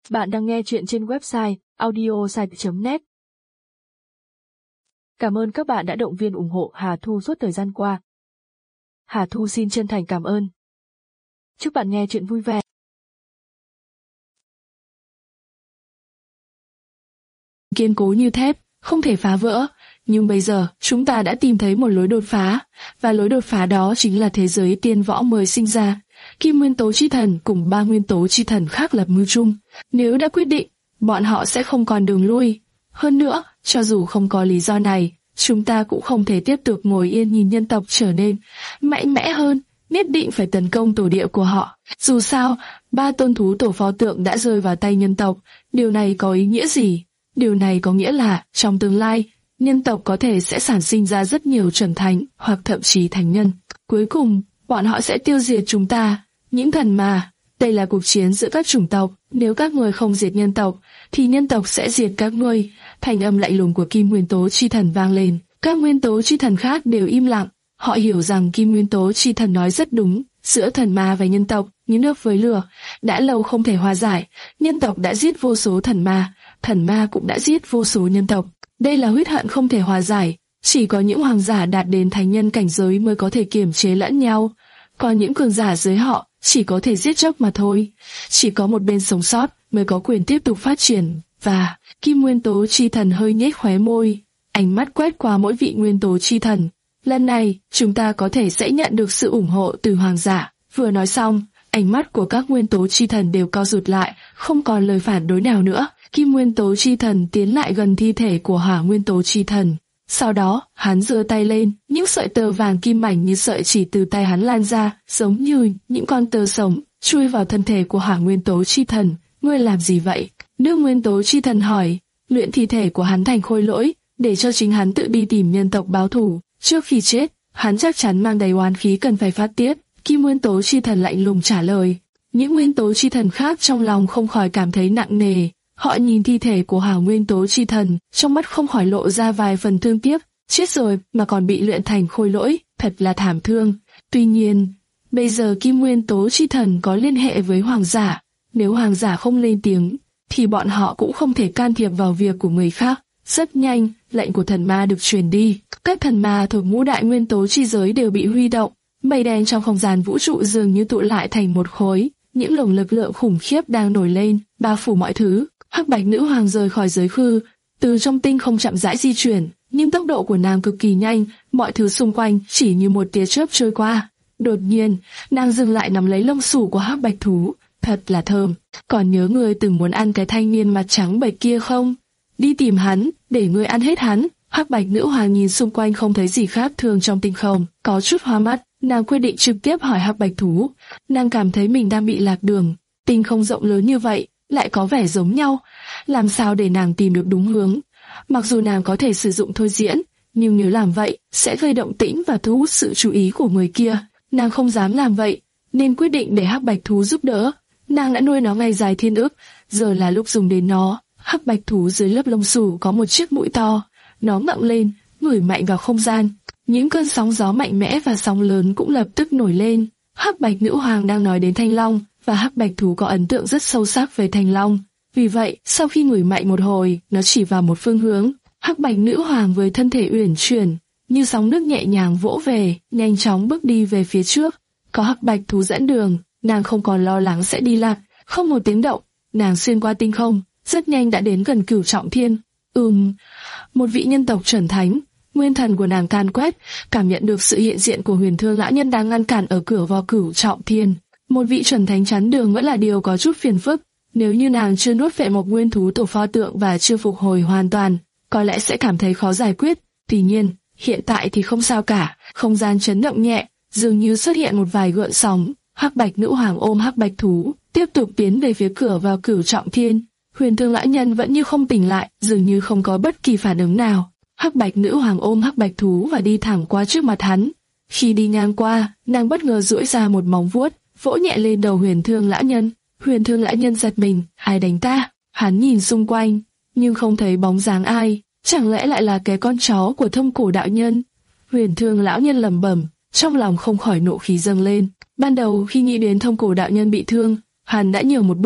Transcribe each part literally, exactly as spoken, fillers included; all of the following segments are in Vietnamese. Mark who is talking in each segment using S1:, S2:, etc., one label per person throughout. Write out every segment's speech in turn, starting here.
S1: Bạn đang nghe chuyện trên website audiosite chấm net. Cảm ơn các bạn đã động viên ủng hộ Hà Thu suốt thời gian qua. Hà Thu xin chân thành cảm ơn. Chúc bạn nghe chuyện vui vẻ.
S2: Kiên cố như thép, không thể phá vỡ, nhưng bây giờ chúng ta đã tìm thấy một lối đột phá, và lối đột phá đó chính là thế giới tiên võ mới sinh ra. Kim nguyên tố chi thần cùng ba nguyên tố chi thần khác lập mưu chung. Nếu đã quyết định, bọn họ sẽ không còn đường lui. Hơn nữa, cho dù không có lý do này, chúng ta cũng không thể tiếp tục ngồi yên nhìn nhân tộc trở nên mạnh mẽ hơn, nhất định phải tấn công tổ địa của họ. Dù sao, ba tôn thú tổ pho tượng đã rơi vào tay nhân tộc, điều này có ý nghĩa gì? Điều này có nghĩa là, trong tương lai, nhân tộc có thể sẽ sản sinh ra rất nhiều chuẩn thánh, hoặc thậm chí thánh nhân. Cuối cùng, bọn họ sẽ tiêu diệt chúng ta, những thần ma. Đây là cuộc chiến giữa các chủng tộc, nếu các ngươi không diệt nhân tộc, thì nhân tộc sẽ diệt các ngươi. Thanh âm lạnh lùng của Kim Nguyên Tố Chi Thần vang lên, các nguyên tố chi thần khác đều im lặng. Họ hiểu rằng Kim Nguyên Tố Chi Thần nói rất đúng, giữa thần ma và nhân tộc, như nước với lửa, đã lâu không thể hòa giải. Nhân tộc đã giết vô số thần ma, thần ma cũng đã giết vô số nhân tộc. Đây là huyết hận không thể hòa giải, chỉ có những hoàng giả đạt đến thánh nhân cảnh giới mới có thể kiềm chế lẫn nhau, còn những cường giả dưới họ chỉ có thể giết chóc mà thôi. Chỉ có một bên sống sót mới có quyền tiếp tục phát triển. Và Kim Nguyên Tố Chi Thần hơi nhếch khóe môi, ánh mắt quét qua mỗi vị nguyên tố chi thần. Lần này, chúng ta có thể sẽ nhận được sự ủng hộ từ hoàng giả. Vừa nói xong, ánh mắt của các nguyên tố chi thần đều co rụt lại, không còn lời phản đối nào nữa. Kim Nguyên Tố Chi Thần tiến lại gần thi thể của Hỏa Nguyên Tố Chi Thần. Sau đó, hắn giơ tay lên, những sợi tơ vàng kim mảnh như sợi chỉ từ tay hắn lan ra, giống như những con tơ sống, chui vào thân thể của Hỏa Nguyên Tố Chi Thần. Ngươi làm gì vậy? Nước Nguyên Tố Chi Thần hỏi. Luyện thi thể của hắn thành khôi lỗi, để cho chính hắn tự đi tìm nhân tộc báo thù. Trước khi chết, hắn chắc chắn mang đầy oán khí cần phải phát tiết. Kim Nguyên Tố Chi Thần lạnh lùng trả lời. Những Nguyên Tố Chi Thần khác trong lòng không khỏi cảm thấy nặng nề. Họ nhìn thi thể của Hỏa Nguyên Tố Chi Thần, trong mắt không khỏi lộ ra vài phần thương tiếc. Chết rồi mà còn bị luyện thành khôi lỗi, thật là thảm thương. Tuy nhiên, bây giờ Kim Nguyên Tố Chi Thần có liên hệ với hoàng giả. Nếu hoàng giả không lên tiếng, thì bọn họ cũng không thể can thiệp vào việc của người khác. Rất nhanh, lệnh của thần ma được truyền đi. Các thần ma thuộc ngũ đại nguyên tố chi giới đều bị huy động. Mây đen trong không gian vũ trụ dường như tụ lại thành một khối. Những luồng lực lượng khủng khiếp đang nổi lên, bao phủ mọi thứ. Hắc Bạch Nữ Hoàng rời khỏi giới khư, từ trong tinh không chậm rãi di chuyển, nhưng tốc độ của nàng cực kỳ nhanh, mọi thứ xung quanh chỉ như một tia chớp trôi qua. Đột nhiên, nàng dừng lại nắm lấy lông xù của Hắc Bạch thú, thật là thơm. Còn nhớ ngươi từng muốn ăn cái thanh niên mặt trắng bệch kia không? Đi tìm hắn, để ngươi ăn hết hắn. Hắc Bạch Nữ Hoàng nhìn xung quanh không thấy gì khác thường trong tinh không, có chút hoa mắt, nàng quyết định trực tiếp hỏi Hắc Bạch thú. Nàng cảm thấy mình đang bị lạc đường, tinh không rộng lớn như vậy, lại có vẻ giống nhau, làm sao để nàng tìm được đúng hướng? Mặc dù nàng có thể sử dụng thôi diễn, nhưng nếu làm vậy, sẽ gây động tĩnh và thu hút sự chú ý của người kia. Nàng không dám làm vậy, nên quyết định để Hắc Bạch thú giúp đỡ. Nàng đã nuôi nó ngày dài thiên ức, giờ là lúc dùng đến nó. Hắc Bạch thú dưới lớp lông xù có một chiếc mũi to, nó ngẩng lên, ngửi mạnh vào không gian. Những cơn sóng gió mạnh mẽ và sóng lớn cũng lập tức nổi lên. Hắc Bạch Nữ Hoàng đang nói đến Thanh Long, và Hắc Bạch thú có ấn tượng rất sâu sắc về Thanh Long. Vì vậy, sau khi ngửi mạnh một hồi, nó chỉ vào một phương hướng. Hắc Bạch Nữ Hoàng với thân thể uyển chuyển, như sóng nước nhẹ nhàng vỗ về, nhanh chóng bước đi về phía trước. Có Hắc Bạch thú dẫn đường, nàng không còn lo lắng sẽ đi lạc. Không một tiếng động, nàng xuyên qua tinh không, rất nhanh đã đến gần Cửu Trọng Thiên. Ừm, một vị nhân tộc chuẩn thánh. Nguyên thần của nàng can quét, cảm nhận được sự hiện diện của Huyền Thương Lão Nhân đang ngăn cản ở cửa vào Cửu Trọng Thiên. Một vị chuẩn thánh chắn đường vẫn là điều có chút phiền phức. Nếu như nàng chưa nuốt vệ mộc nguyên thú tổ pho tượng và chưa phục hồi hoàn toàn, có lẽ sẽ cảm thấy khó giải quyết. Tuy nhiên, hiện tại thì không sao cả. Không gian chấn động nhẹ, dường như xuất hiện một vài gợn sóng. Hắc Bạch Nữ Hoàng ôm Hắc Bạch thú, tiếp tục tiến về phía cửa vào Cửu Trọng Thiên. Huyền Thương Lão Nhân vẫn như không tỉnh lại, dường như không có bất kỳ phản ứng nào. Hắc Bạch Nữ Hoàng ôm Hắc Bạch thú và đi thẳng qua trước mặt hắn. Khi đi ngang qua, nàng bất ngờ duỗi ra một móng vuốt, vỗ nhẹ lên đầu Huyền Thương Lão Nhân. Huyền Thương Lão Nhân giật mình, ai đánh ta? Hắn nhìn xung quanh, nhưng không thấy bóng dáng ai. Chẳng lẽ lại là cái con chó của Thông Cổ đạo nhân? Huyền Thương Lão Nhân lẩm bẩm, trong lòng không khỏi nộ khí dâng lên. Ban đầu khi nghĩ đến Thông Cổ đạo nhân bị thương, hắn đã nhường một bước,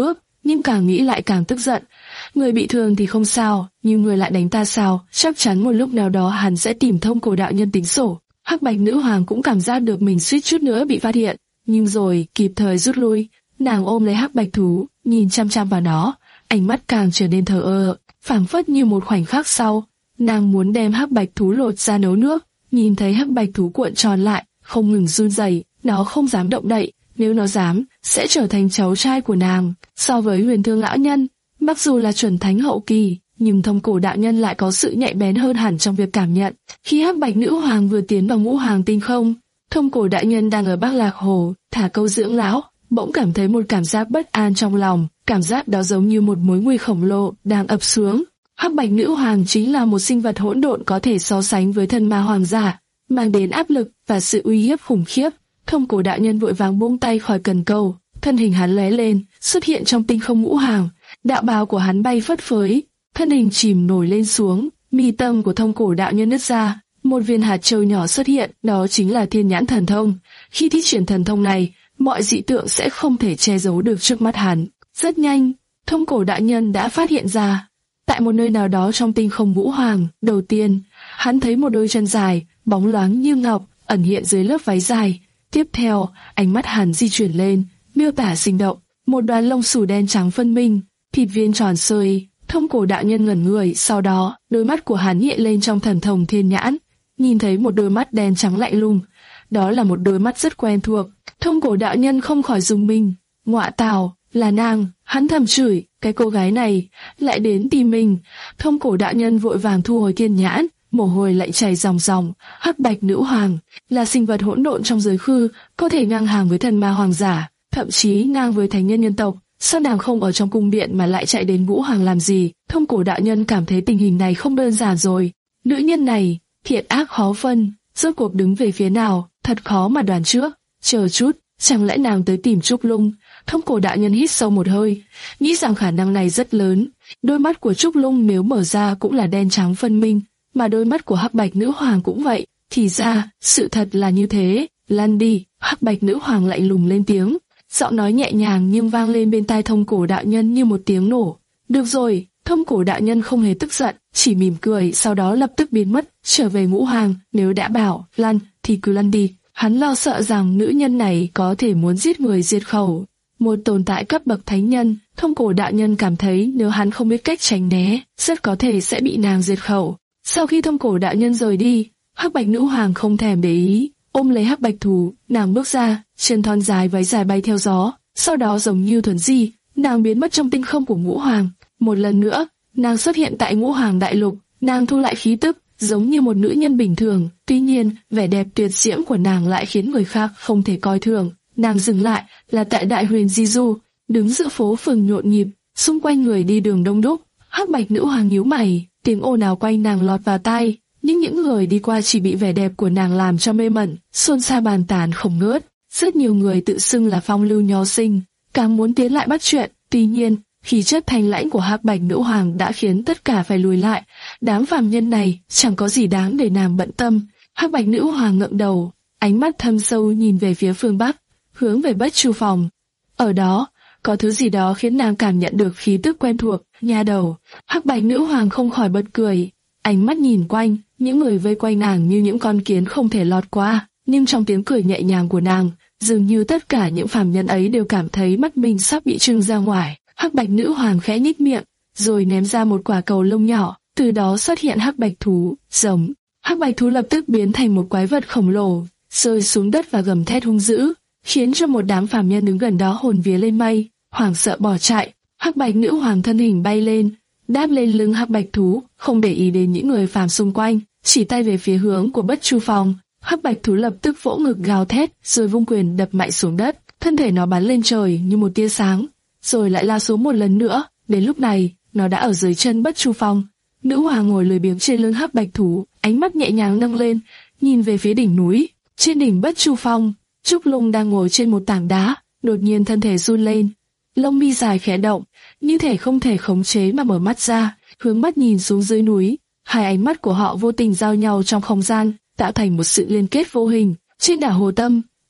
S2: nhưng càng nghĩ lại càng tức giận. Người bị thương thì không sao, nhưng người lại đánh ta sao? Chắc chắn một lúc nào đó hắn sẽ tìm Thông Cổ đạo nhân tính sổ. Hắc Bạch Nữ Hoàng cũng cảm giác được mình suýt chút nữa bị phát hiện, nhưng rồi kịp thời rút lui. Nàng ôm lấy Hắc Bạch thú, nhìn chăm chăm vào nó, ánh mắt càng trở nên thờ ơ, phảng phất như một khoảnh khắc sau, nàng muốn đem Hắc Bạch thú lột ra nấu nước. Nhìn thấy Hắc Bạch thú cuộn tròn lại, không ngừng run rẩy, nó không dám động đậy, nếu nó dám, sẽ trở thành cháu trai của nàng. So với Huyền Thương lão nhân, mặc dù là chuẩn thánh hậu kỳ, nhưng Thông Cổ đạo nhân lại có sự nhạy bén hơn hẳn trong việc cảm nhận. Khi Hắc Bạch Nữ Hoàng vừa tiến vào Ngũ Hoàng tinh không, Thông Cổ đạo nhân đang ở Bắc Lạc Hồ thả câu dưỡng lão, bỗng cảm thấy một cảm giác bất an trong lòng, cảm giác đó giống như một mối nguy khổng lồ đang ập xuống. Hắc Bạch Nữ Hoàng chính là một sinh vật hỗn độn có thể so sánh với thần ma hoàng giả, mang đến áp lực và sự uy hiếp khủng khiếp. Thông Cổ đạo nhân vội vàng buông tay khỏi cần câu, thân hình hắn lóe lên, xuất hiện trong tinh không Ngũ Hoàng. Đạo bào của hắn bay phất phới, thân hình chìm nổi lên xuống, mi tâm của Thông Cổ đạo nhân nứt ra, một viên hạt châu nhỏ xuất hiện, đó chính là Thiên Nhãn thần thông. Khi thi triển thần thông này, mọi dị tượng sẽ không thể che giấu được trước mắt hắn. Rất nhanh, Thông Cổ đạo nhân đã phát hiện ra, tại một nơi nào đó trong tinh không Ngũ Hoàng, đầu tiên, hắn thấy một đôi chân dài, bóng loáng như ngọc, ẩn hiện dưới lớp váy dài. Tiếp theo, ánh mắt hắn di chuyển lên, miêu tả sinh động, một đoàn lông xù đen trắng phân minh, thịt viên tròn xơi. Thông Cổ đạo nhân ngẩn người, sau đó, đôi mắt của hắn hiện lên trong thần thông Thiên Nhãn, nhìn thấy một đôi mắt đen trắng lạnh lùng. Đó là một đôi mắt rất quen thuộc. Thông Cổ đạo nhân không khỏi rùng mình, ngọa tào, là nàng. Hắn thầm chửi, cái cô gái này lại đến tìm mình. Thông Cổ đạo nhân vội vàng thu hồi Thiên Nhãn, mồ hôi lại chảy ròng ròng. Hắc Bạch Nữ Hoàng là sinh vật hỗn độn trong giới khư, có thể ngang hàng với thần ma hoàng giả, thậm chí ngang với thánh nhân nhân tộc. Sao nàng không ở trong cung điện mà lại chạy đến Ngũ Hoàng làm gì? Thông Cổ đạo nhân cảm thấy tình hình này không đơn giản rồi. Nữ nhân này, thiện ác khó phân, rốt cuộc đứng về phía nào, thật khó mà đoán trước. Chờ chút, chẳng lẽ nàng tới tìm Trúc Lung? Thông Cổ đạo nhân hít sâu một hơi, nghĩ rằng khả năng này rất lớn. Đôi mắt của Trúc Lung nếu mở ra cũng là đen trắng phân minh, mà đôi mắt của Hắc Bạch Nữ Hoàng cũng vậy. Thì ra, sự thật là như thế. Lăn đi. Hắc Bạch Nữ Hoàng lạnh lùng lên tiếng, giọng nói nhẹ nhàng nhưng vang lên bên tai Thông Cổ đạo nhân như một tiếng nổ. Được rồi. Thông Cổ đạo nhân không hề tức giận, chỉ mỉm cười, sau đó lập tức biến mất, trở về Ngũ Hoàng. Nếu đã bảo lăn thì cứ lăn đi. Hắn lo sợ rằng nữ nhân này có thể muốn giết người diệt khẩu. Một tồn tại cấp bậc thánh nhân, Thông Cổ đạo nhân cảm thấy nếu hắn không biết cách tránh né, rất có thể sẽ bị nàng diệt khẩu. Sau khi Thông Cổ đạo nhân rời đi, Hắc Bạch Nữ Hoàng không thèm để ý, ôm lấy Hắc Bạch thú, nàng bước ra, chân thon dài váy dài bay theo gió. Sau đó giống như thuần di, nàng biến mất trong tinh không của Ngũ Hoàng. Một lần nữa, nàng xuất hiện tại Ngũ Hoàng đại lục, nàng thu lại khí tức, giống như một nữ nhân bình thường. Tuy nhiên, vẻ đẹp tuyệt diễm của nàng lại khiến người khác không thể coi thường. Nàng dừng lại là tại Đại Huyền Di Du, đứng giữa phố phường nhộn nhịp, xung quanh người đi đường đông đúc. Hắc Bạch Nữ Hoàng nhíu mày, tiếng ồn ào quanh nàng lọt vào tai, nhưng những người đi qua chỉ bị vẻ đẹp của nàng làm cho mê mẩn, xôn xao bàn tán không ngớt. Rất nhiều người tự xưng là phong lưu nho sinh, càng muốn tiến lại bắt chuyện. Tuy nhiên, khí chất thanh lãnh của Hắc Bạch Nữ Hoàng đã khiến tất cả phải lùi lại. Đám phàm nhân này chẳng có gì đáng để nàng bận tâm. Hắc Bạch Nữ Hoàng ngẩng đầu, ánh mắt thâm sâu nhìn về phía phương bắc, hướng về Bất Chu Phòng. Ở đó, có thứ gì đó khiến nàng cảm nhận được khí tức quen thuộc. Nha đầu. Hắc Bạch Nữ Hoàng không khỏi bật cười, ánh mắt nhìn quanh, những người vây quanh nàng như những con kiến không thể lọt qua. Nhưng trong tiếng cười nhẹ nhàng của nàng, dường như tất cả những phàm nhân ấy đều cảm thấy mắt mình sắp bị trưng ra ngoài. Hắc Bạch Nữ Hoàng khẽ nhếch miệng, rồi ném ra một quả cầu lông nhỏ, từ đó xuất hiện Hắc Bạch thú, giống. Hắc Bạch thú lập tức biến thành một quái vật khổng lồ, rơi xuống đất và gầm thét hung dữ, khiến cho một đám phàm nhân đứng gần đó hồn vía lên mây, hoảng sợ bỏ chạy. Hắc Bạch Nữ Hoàng thân hình bay lên, đáp lên lưng Hắc Bạch thú, không để ý đến những người phàm xung quanh, chỉ tay về phía hướng của Bất Chu Phòng. Hắc Bạch thú lập tức vỗ ngực gào thét, rồi vung quyền đập mạnh xuống đất, thân thể nó bắn lên trời như một tia sáng, rồi lại lao xuống một lần nữa. Đến lúc này, nó đã ở dưới chân Bất Chu Phong. Nữ hoàng ngồi lười biếng trên lưng Hắc Bạch thú, ánh mắt nhẹ nhàng nâng lên, nhìn về phía đỉnh núi. Trên đỉnh Bất Chu Phong, Trúc Lung đang ngồi trên một tảng đá, đột nhiên thân thể run lên, lông mi dài khẽ động, như thể không thể khống chế mà mở mắt ra, hướng mắt nhìn xuống dưới núi. Hai ánh mắt của họ vô tình giao nhau trong không gian, tạo thành một sự liên kết vô hình. Trên đảo Hồ Tâm,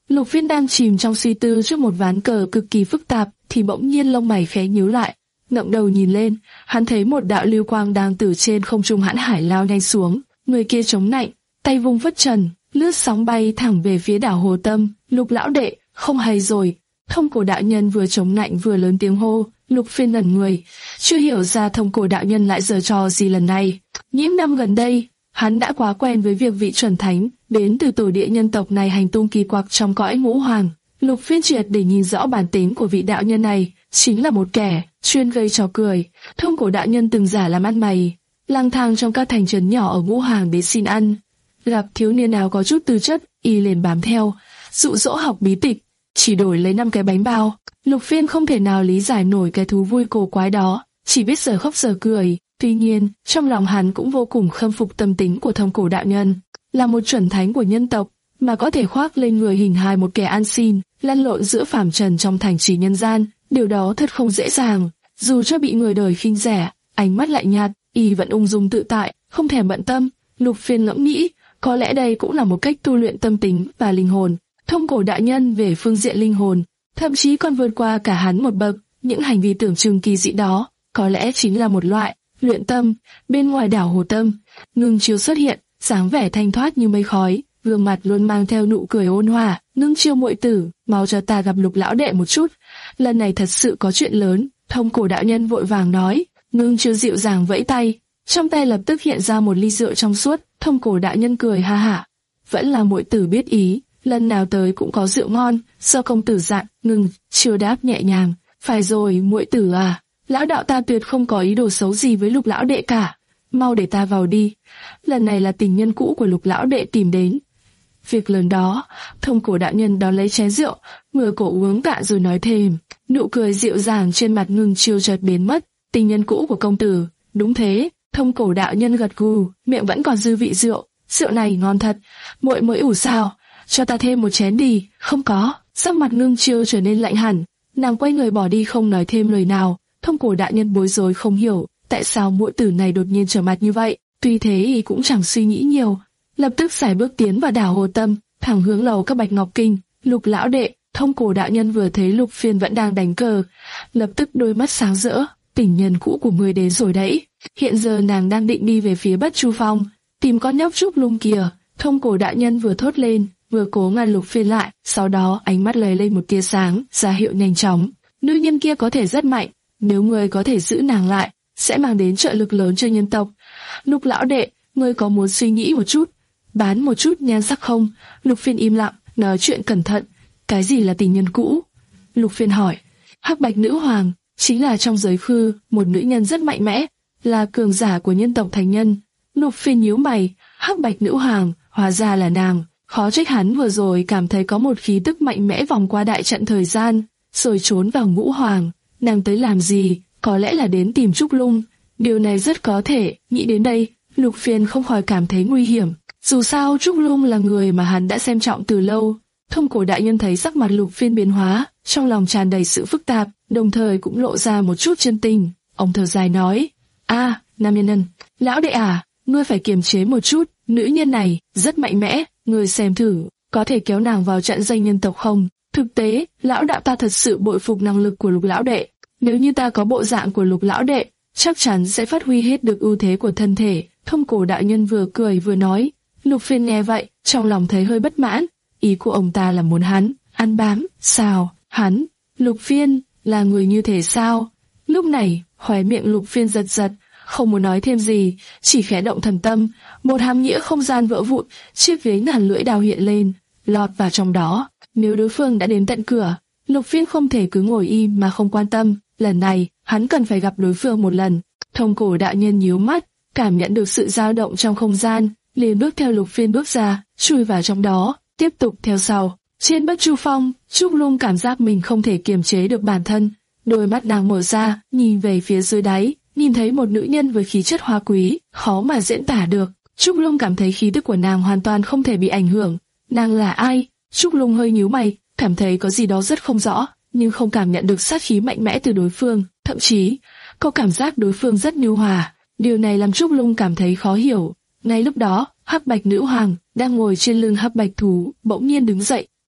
S2: Lục Phiên đang chìm trong suy tư trước một ván cờ cực kỳ phức tạp, thì bỗng nhiên lông mày khẽ nhíu lại, ngẩng đầu nhìn lên, hắn thấy một đạo lưu quang đang từ trên không trung hãn hải lao nhanh xuống. Người kia chống nạnh, tay vung phất trần, lướt sóng bay thẳng về phía đảo Hồ Tâm. Lục lão đệ, không hay rồi! Thông Cổ đạo nhân vừa chống nạnh vừa lớn tiếng hô. Lục Phiên ngẩn người, chưa hiểu ra Thông Cổ đạo nhân lại giở trò gì lần này. Những năm gần đây, hắn đã quá quen với việc vị chuẩn thánh đến từ tổ địa nhân tộc này hành tung kỳ quặc trong cõi ngũ hoàng. Lục Phiên triệt để nhìn rõ bản tính của vị đạo nhân này, chính là một kẻ chuyên gây trò cười. Thông Cổ đạo nhân từng giả làm ăn mày, lang thang trong các thành trấn nhỏ ở ngũ hoàng để xin ăn. Gặp thiếu niên nào có chút tư chất, y liền bám theo, dụ dỗ học bí tịch, chỉ đổi lấy năm cái bánh bao. Lục Phiên không thể nào lý giải nổi cái thú vui cổ quái đó, chỉ biết giờ khóc giờ cười. Tuy nhiên, trong lòng hắn cũng vô cùng khâm phục tâm tính của Thông Cổ đạo nhân, là một chuẩn thánh của nhân tộc, mà có thể khoác lên người hình hài một kẻ ăn xin, lăn lộn giữa phàm trần trong thành trì nhân gian, điều đó thật không dễ dàng. Dù cho bị người đời khinh rẻ, ánh mắt lạnh nhạt, y vẫn ung dung tự tại, không thèm bận tâm. Lục Phiên ngẫm nghĩ, có lẽ đây cũng là một cách tu luyện tâm tính và linh hồn. Thông Cổ đạo nhân về phương diện linh hồn, thậm chí còn vượt qua cả hắn một bậc. Những hành vi tưởng chừng kỳ dị đó, có lẽ chính là một loại luyện tâm. Bên ngoài đảo Hồ Tâm, Ngưng Chiêu xuất hiện, dáng vẻ thanh thoát như mây khói, gương mặt luôn mang theo nụ cười ôn hòa. Ngưng Chiêu muội tử, mau cho ta gặp Lục lão đệ một chút, lần này thật sự có chuyện lớn. Thông Cổ đạo nhân vội vàng nói. Ngưng Chiêu dịu dàng vẫy tay, trong tay lập tức hiện ra một ly rượu trong suốt. Thông Cổ đạo nhân cười ha hả, vẫn là muội tử biết ý, lần nào tới cũng có rượu ngon, do công tử dặn. Ngưng Chiêu đáp nhẹ nhàng, phải rồi muội tử à, lão đạo ta tuyệt không có ý đồ xấu gì với Lục lão đệ cả, mau để ta vào đi, lần này là tình nhân cũ của Lục lão đệ tìm đến. Việc lớn đó. Thông Cổ đạo nhân đón lấy chén rượu, ngửa cổ uống cạn rồi nói thêm. Nụ cười dịu dàng trên mặt Ngưng Chiêu chợt biến mất. Tình nhân cũ của công tử? Đúng thế. Thông Cổ đạo nhân gật gù, miệng vẫn còn dư vị rượu. Rượu này ngon thật, muội mới ủ sao? Cho ta thêm một chén đi. Không có. Sắc mặt Ngưng Chiêu trở nên lạnh hẳn, nàng quay người bỏ đi không nói thêm lời nào. Thông Cổ đạo nhân bối rối không hiểu tại sao muội tử này đột nhiên trở mặt như vậy. Tuy thế y cũng chẳng suy nghĩ nhiều, lập tức sải bước tiến vào đảo Hồ Tâm, thẳng hướng lầu các Bạch Ngọc Kinh. Lục lão đệ. Thông Cổ đạo nhân vừa thấy Lục Phiên vẫn đang đánh cờ, lập tức đôi mắt sáng rỡ. Tình nhân cũ của ngươi đến rồi đấy. Hiện giờ nàng đang định đi về phía Bất Chu Phong, tìm con nhóc Trúc Lung kia. Thông Cổ đạo nhân vừa thốt lên, vừa cố ngăn Lục Phiên lại, sau đó ánh mắt lóe lên một tia sáng, ra hiệu nhanh chóng. Nữ nhân kia có thể rất mạnh, nếu ngươi có thể giữ nàng lại, sẽ mang đến trợ lực lớn cho nhân tộc. Lục lão đệ, ngươi có muốn suy nghĩ một chút, bán một chút nhan sắc không? Lục Phiên im lặng, nói chuyện cẩn thận. Cái gì là tình nhân cũ? Lục Phiên hỏi. Hắc Bạch nữ hoàng chính là trong giới khư một nữ nhân rất mạnh mẽ, là cường giả của nhân tộc thành nhân. Lục Phiên nhíu mày, Hắc Bạch nữ hoàng, hóa ra là nàng. Khó trách hắn vừa rồi cảm thấy có một khí tức mạnh mẽ vòng qua đại trận thời gian, rồi trốn vào ngũ hoàng. Nàng tới làm gì? Có lẽ là đến tìm Trúc Lung. Điều này rất có thể. Nghĩ đến đây, Lục Phiên không khỏi cảm thấy nguy hiểm. Dù sao Trúc Lung là người mà hắn đã xem trọng từ lâu. Thông Cổ đại nhân thấy sắc mặt Lục Phiên biến hóa, trong lòng tràn đầy sự phức tạp, đồng thời cũng lộ ra một chút chân tình. Ông thở dài nói, a, nam nhân nhân, lão đệ à, ngươi phải kiềm chế một chút, nữ nhân này rất mạnh mẽ, ngươi xem thử, có thể kéo nàng vào trận danh nhân tộc không? Thực tế, lão đạo ta thật sự bội phục năng lực của Lục lão đệ, nếu như ta có bộ dạng của Lục lão đệ, chắc chắn sẽ phát huy hết được ưu thế của thân thể. Thông Cổ đại nhân vừa cười vừa nói. Lục Phiên nghe vậy, trong lòng thấy hơi bất mãn, ý của ông ta là muốn hắn ăn bám, sao? Hắn, Lục Phiên, là người như thế sao? Lúc này, khóe miệng Lục Phiên giật giật, không muốn nói thêm gì, chỉ khẽ động thần tâm, một hàm nghĩa không gian vỡ vụn, chiếc ghế ngàn lưỡi đao hiện lên, lọt vào trong đó. Nếu đối phương đã đến tận cửa, Lục Phiên không thể cứ ngồi im mà không quan tâm, lần này, hắn cần phải gặp đối phương một lần. Thông Cổ đạo nhân nhíu mắt, cảm nhận được sự dao động trong không gian, liền bước theo Lục Phiên bước ra, chui vào trong đó, tiếp tục theo sau. Trên Bất Chu Phong, Trúc Lung cảm giác mình không thể kiềm chế được bản thân, đôi mắt đang mở ra, nhìn về phía dưới đáy, nhìn thấy một nữ nhân với khí chất hoa quý, khó mà diễn tả được. Trúc Lung cảm thấy khí tức của nàng hoàn toàn không thể bị ảnh hưởng. Nàng là ai? Trúc Lung hơi nhíu mày, cảm thấy có gì đó rất không rõ, nhưng không cảm nhận được sát khí mạnh mẽ từ đối phương, thậm chí có cảm giác đối phương rất nhu hòa. Điều này làm Trúc Lung cảm thấy khó hiểu. Ngay lúc đó, Hắc Bạch nữ hoàng đang ngồi trên lưng Hắc Bạch thú bỗng nhiên đứng dậy,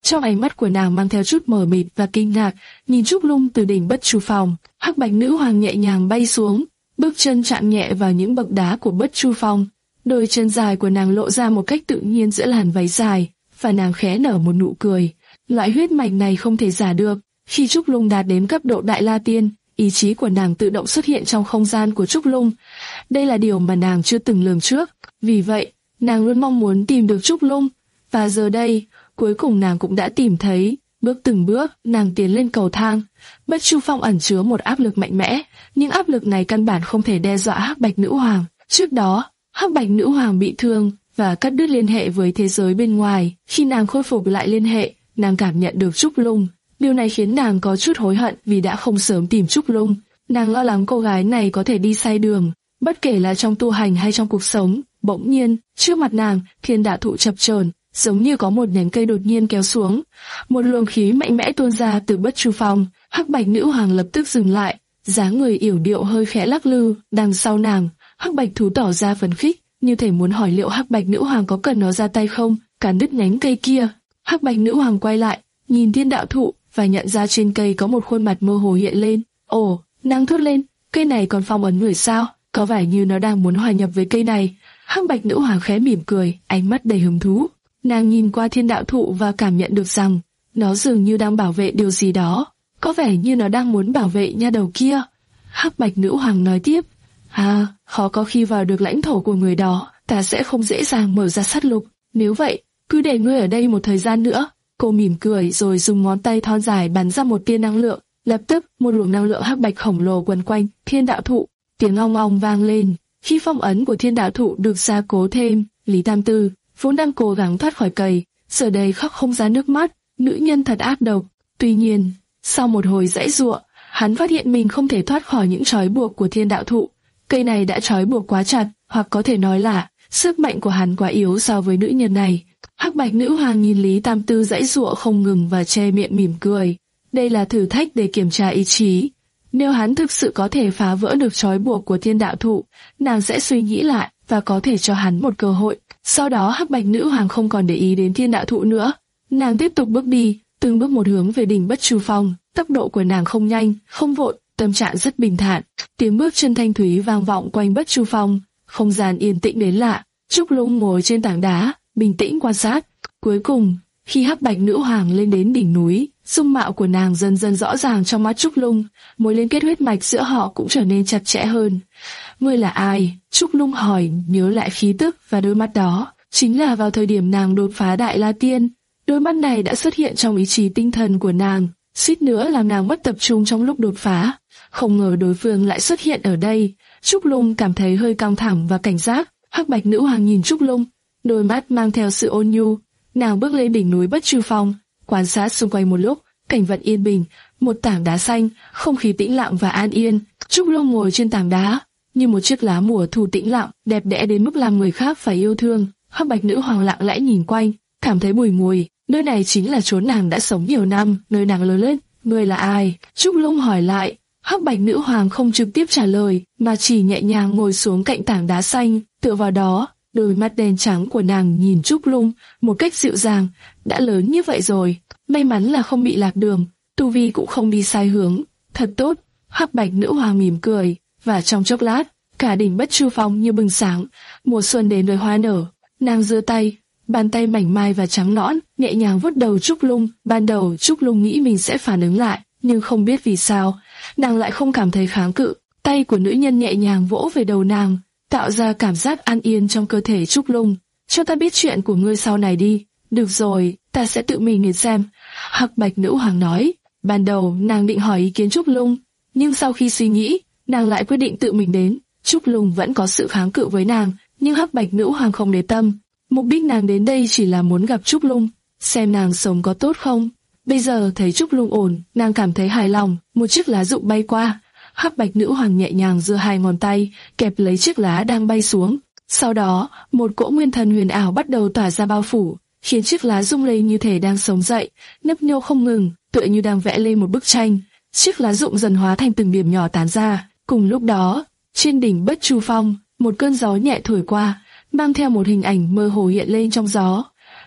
S2: Trong ánh mắt của nàng mang theo chút mờ mịt và kinh ngạc, nhìn Trúc Lung từ đỉnh Bất Chu Phong. Hắc Bạch Nữ Hoàng nhẹ nhàng bay xuống, bước chân chạm nhẹ vào những bậc đá của Bất Chu Phong. Đôi chân dài của nàng lộ ra một cách tự nhiên giữa làn váy dài, và nàng khẽ nở một nụ cười. Loại huyết mạch này không thể giả được. Khi Trúc Lung đạt đến cấp độ Đại La Tiên, ý chí của nàng tự động xuất hiện trong không gian của Trúc Lung. Đây là điều mà nàng chưa từng lường trước. Vì vậy, nàng luôn mong muốn tìm được Trúc Lung. Và giờ đây, cuối cùng nàng cũng đã tìm thấy. Bước từng bước, nàng tiến lên cầu thang. Bất Chu Phong ẩn chứa một áp lực mạnh mẽ, nhưng áp lực này căn bản không thể đe dọa Hắc Bạch Nữ Hoàng. Trước đó, Hắc Bạch Nữ Hoàng bị thương và cắt đứt liên hệ với thế giới bên ngoài. Khi nàng khôi phục lại liên hệ, nàng cảm nhận được Trúc Lung. Điều này khiến nàng có chút hối hận vì đã không sớm tìm Trúc Lung. Nàng lo lắng cô gái này có thể đi sai đường, bất kể là trong tu hành hay trong cuộc sống. Bỗng nhiên, trước mặt nàng, thiên đạo thụ chập chờn, giống như có một nhánh cây đột nhiên kéo xuống. Một luồng khí mạnh mẽ tuôn ra từ Bất Chu Phong. Hắc Bạch Nữ Hoàng lập tức dừng lại, dáng người yểu điệu hơi khẽ lắc lư. Đằng sau nàng, Hắc Bạch thú tỏ ra phấn khích, như thể muốn hỏi liệu Hắc Bạch Nữ Hoàng có cần nó ra tay không, cản đứt nhánh cây kia. Hắc Bạch Nữ Hoàng quay lại, nhìn thiên đạo thụ và nhận ra trên cây có một khuôn mặt mơ hồ hiện lên. Ồ, nàng thốt lên, cây này còn phong ấn người sao? Có vẻ như nó đang muốn hòa nhập với cây này. Hắc Bạch Nữ Hoàng khẽ mỉm cười, ánh mắt đầy hứng thú. Nàng nhìn qua thiên đạo thụ và cảm nhận được rằng nó dường như đang bảo vệ điều gì đó. Có vẻ như nó đang muốn bảo vệ nha đầu kia. Hắc Bạch Nữ Hoàng nói tiếp, à, khó có khi vào được lãnh thổ của người đó, ta sẽ không dễ dàng mở ra sát lục. Nếu vậy, cứ để ngươi ở đây một thời gian nữa. Cô mỉm cười rồi dùng ngón tay thon dài bắn ra một tia năng lượng. Lập tức, một luồng năng lượng hắc bạch khổng lồ quấn quanh thiên đạo thụ. Tiếng ong ong vang lên. Khi phong ấn của thiên đạo thụ được gia cố thêm, Lý Tam Tư vốn đang cố gắng thoát khỏi cầy, giờ đây khóc không ra nước mắt. Nữ nhân thật ác độc. Tuy nhiên, sau một hồi giãy giụa, hắn phát hiện mình không thể thoát khỏi những trói buộc của thiên đạo thụ. Cây này đã trói buộc quá chặt, hoặc có thể nói là sức mạnh của hắn quá yếu so với nữ nhân này. Hắc Bạch Nữ Hoàng nhìn Lý Tam Tư giãy giụa không ngừng và che miệng mỉm cười. Đây là thử thách để kiểm tra ý chí. Nếu hắn thực sự có thể phá vỡ được trói buộc của thiên đạo thụ, nàng sẽ suy nghĩ lại và có thể cho hắn một cơ hội. Sau đó Hắc Bạch Nữ Hoàng không còn để ý đến thiên đạo thụ nữa. Nàng tiếp tục bước đi, từng bước một hướng về đỉnh Bất Chu Phong. Tốc độ của nàng không nhanh, không vội, tâm trạng rất bình thản. Tiếng bước chân thanh thúy vang vọng quanh Bất Chu Phong, không gian yên tĩnh đến lạ. Trúc Lung ngồi trên tảng đá, bình tĩnh quan sát. Cuối cùng, khi Hắc Bạch Nữ Hoàng lên đến đỉnh núi, dung mạo của nàng dần dần rõ ràng trong mắt Trúc Lung, mối liên kết huyết mạch giữa họ cũng trở nên chặt chẽ hơn. Ngươi là ai? Trúc Lung hỏi, nhớ lại khí tức và đôi mắt đó. Chính là vào thời điểm nàng đột phá Đại La Tiên, đôi mắt này đã xuất hiện trong ý chí tinh thần của nàng, suýt nữa làm nàng mất tập trung trong lúc đột phá. Không ngờ đối phương lại xuất hiện ở đây. Trúc Lung cảm thấy hơi căng thẳng và cảnh giác. Hắc Bạch Nữ Hoàng nhìn Trúc Lung, đôi mắt mang theo sự ôn nhu. Nàng bước lên đỉnh núi Bất Chu Phong, quan sát xung quanh một lúc, cảnh vật yên bình, một tảng đá xanh, không khí tĩnh lặng và an yên. Trúc Lung ngồi trên tảng đá, như một chiếc lá mùa thu tĩnh lặng, đẹp đẽ đến mức làm người khác phải yêu thương. Hắc Bạch Nữ Hoàng lặng lẽ nhìn quanh, cảm thấy bùi ngùi. Nơi này chính là chốn nàng đã sống nhiều năm, nơi nàng lớn lên. Ngươi là ai? Trúc Lung hỏi lại. Hắc Bạch Nữ Hoàng không trực tiếp trả lời, mà chỉ nhẹ nhàng ngồi xuống cạnh tảng đá xanh, tựa vào đó. Đôi mắt đen trắng của nàng nhìn Trúc Lung một cách dịu dàng. Đã lớn như vậy rồi, may mắn là không bị lạc đường, tu vi cũng không đi sai hướng. Thật tốt. Hắc Bạch Nữ Hoàng mỉm cười, và trong chốc lát, cả đỉnh Bất Chu Phong như bừng sáng. Mùa xuân đến với hoa nở. Nàng giơ tay, bàn tay mảnh mai và trắng nõn, nhẹ nhàng vuốt đầu Trúc Lung. Ban đầu Trúc Lung nghĩ mình sẽ phản ứng lại, nhưng không biết vì sao, nàng lại không cảm thấy kháng cự. Tay của nữ nhân nhẹ nhàng vỗ về đầu nàng, tạo ra cảm giác an yên trong cơ thể Trúc Lung. Cho ta biết chuyện của ngươi sau này đi. Được rồi, ta sẽ tự mình đến xem. Hắc Bạch Nữ Hoàng nói. Ban đầu nàng định hỏi ý kiến Trúc Lung, nhưng sau khi suy nghĩ, nàng lại quyết định tự mình đến. Trúc Lung vẫn có sự kháng cự với nàng, nhưng Hắc Bạch Nữ Hoàng không để tâm. Mục đích nàng đến đây chỉ là muốn gặp Trúc Lung, xem nàng sống có tốt không. Bây giờ thấy Trúc Lung ổn, nàng cảm thấy hài lòng. Một chiếc lá rụng bay qua, Hắc Bạch Nữ Hoàng nhẹ nhàng giơ hai ngón tay, kẹp lấy chiếc lá đang bay xuống. Sau đó, một cỗ nguyên thần huyền ảo bắt đầu tỏa ra bao phủ, khiến chiếc lá rung lên như thể đang sống dậy, nhấp nhô không ngừng, tựa như đang vẽ lên một bức tranh. Chiếc lá rụng dần hóa thành từng điểm nhỏ tán ra. Cùng lúc đó, trên đỉnh Bất Chu Phong, một cơn gió nhẹ thổi qua, mang theo một hình ảnh mơ hồ hiện lên trong gió.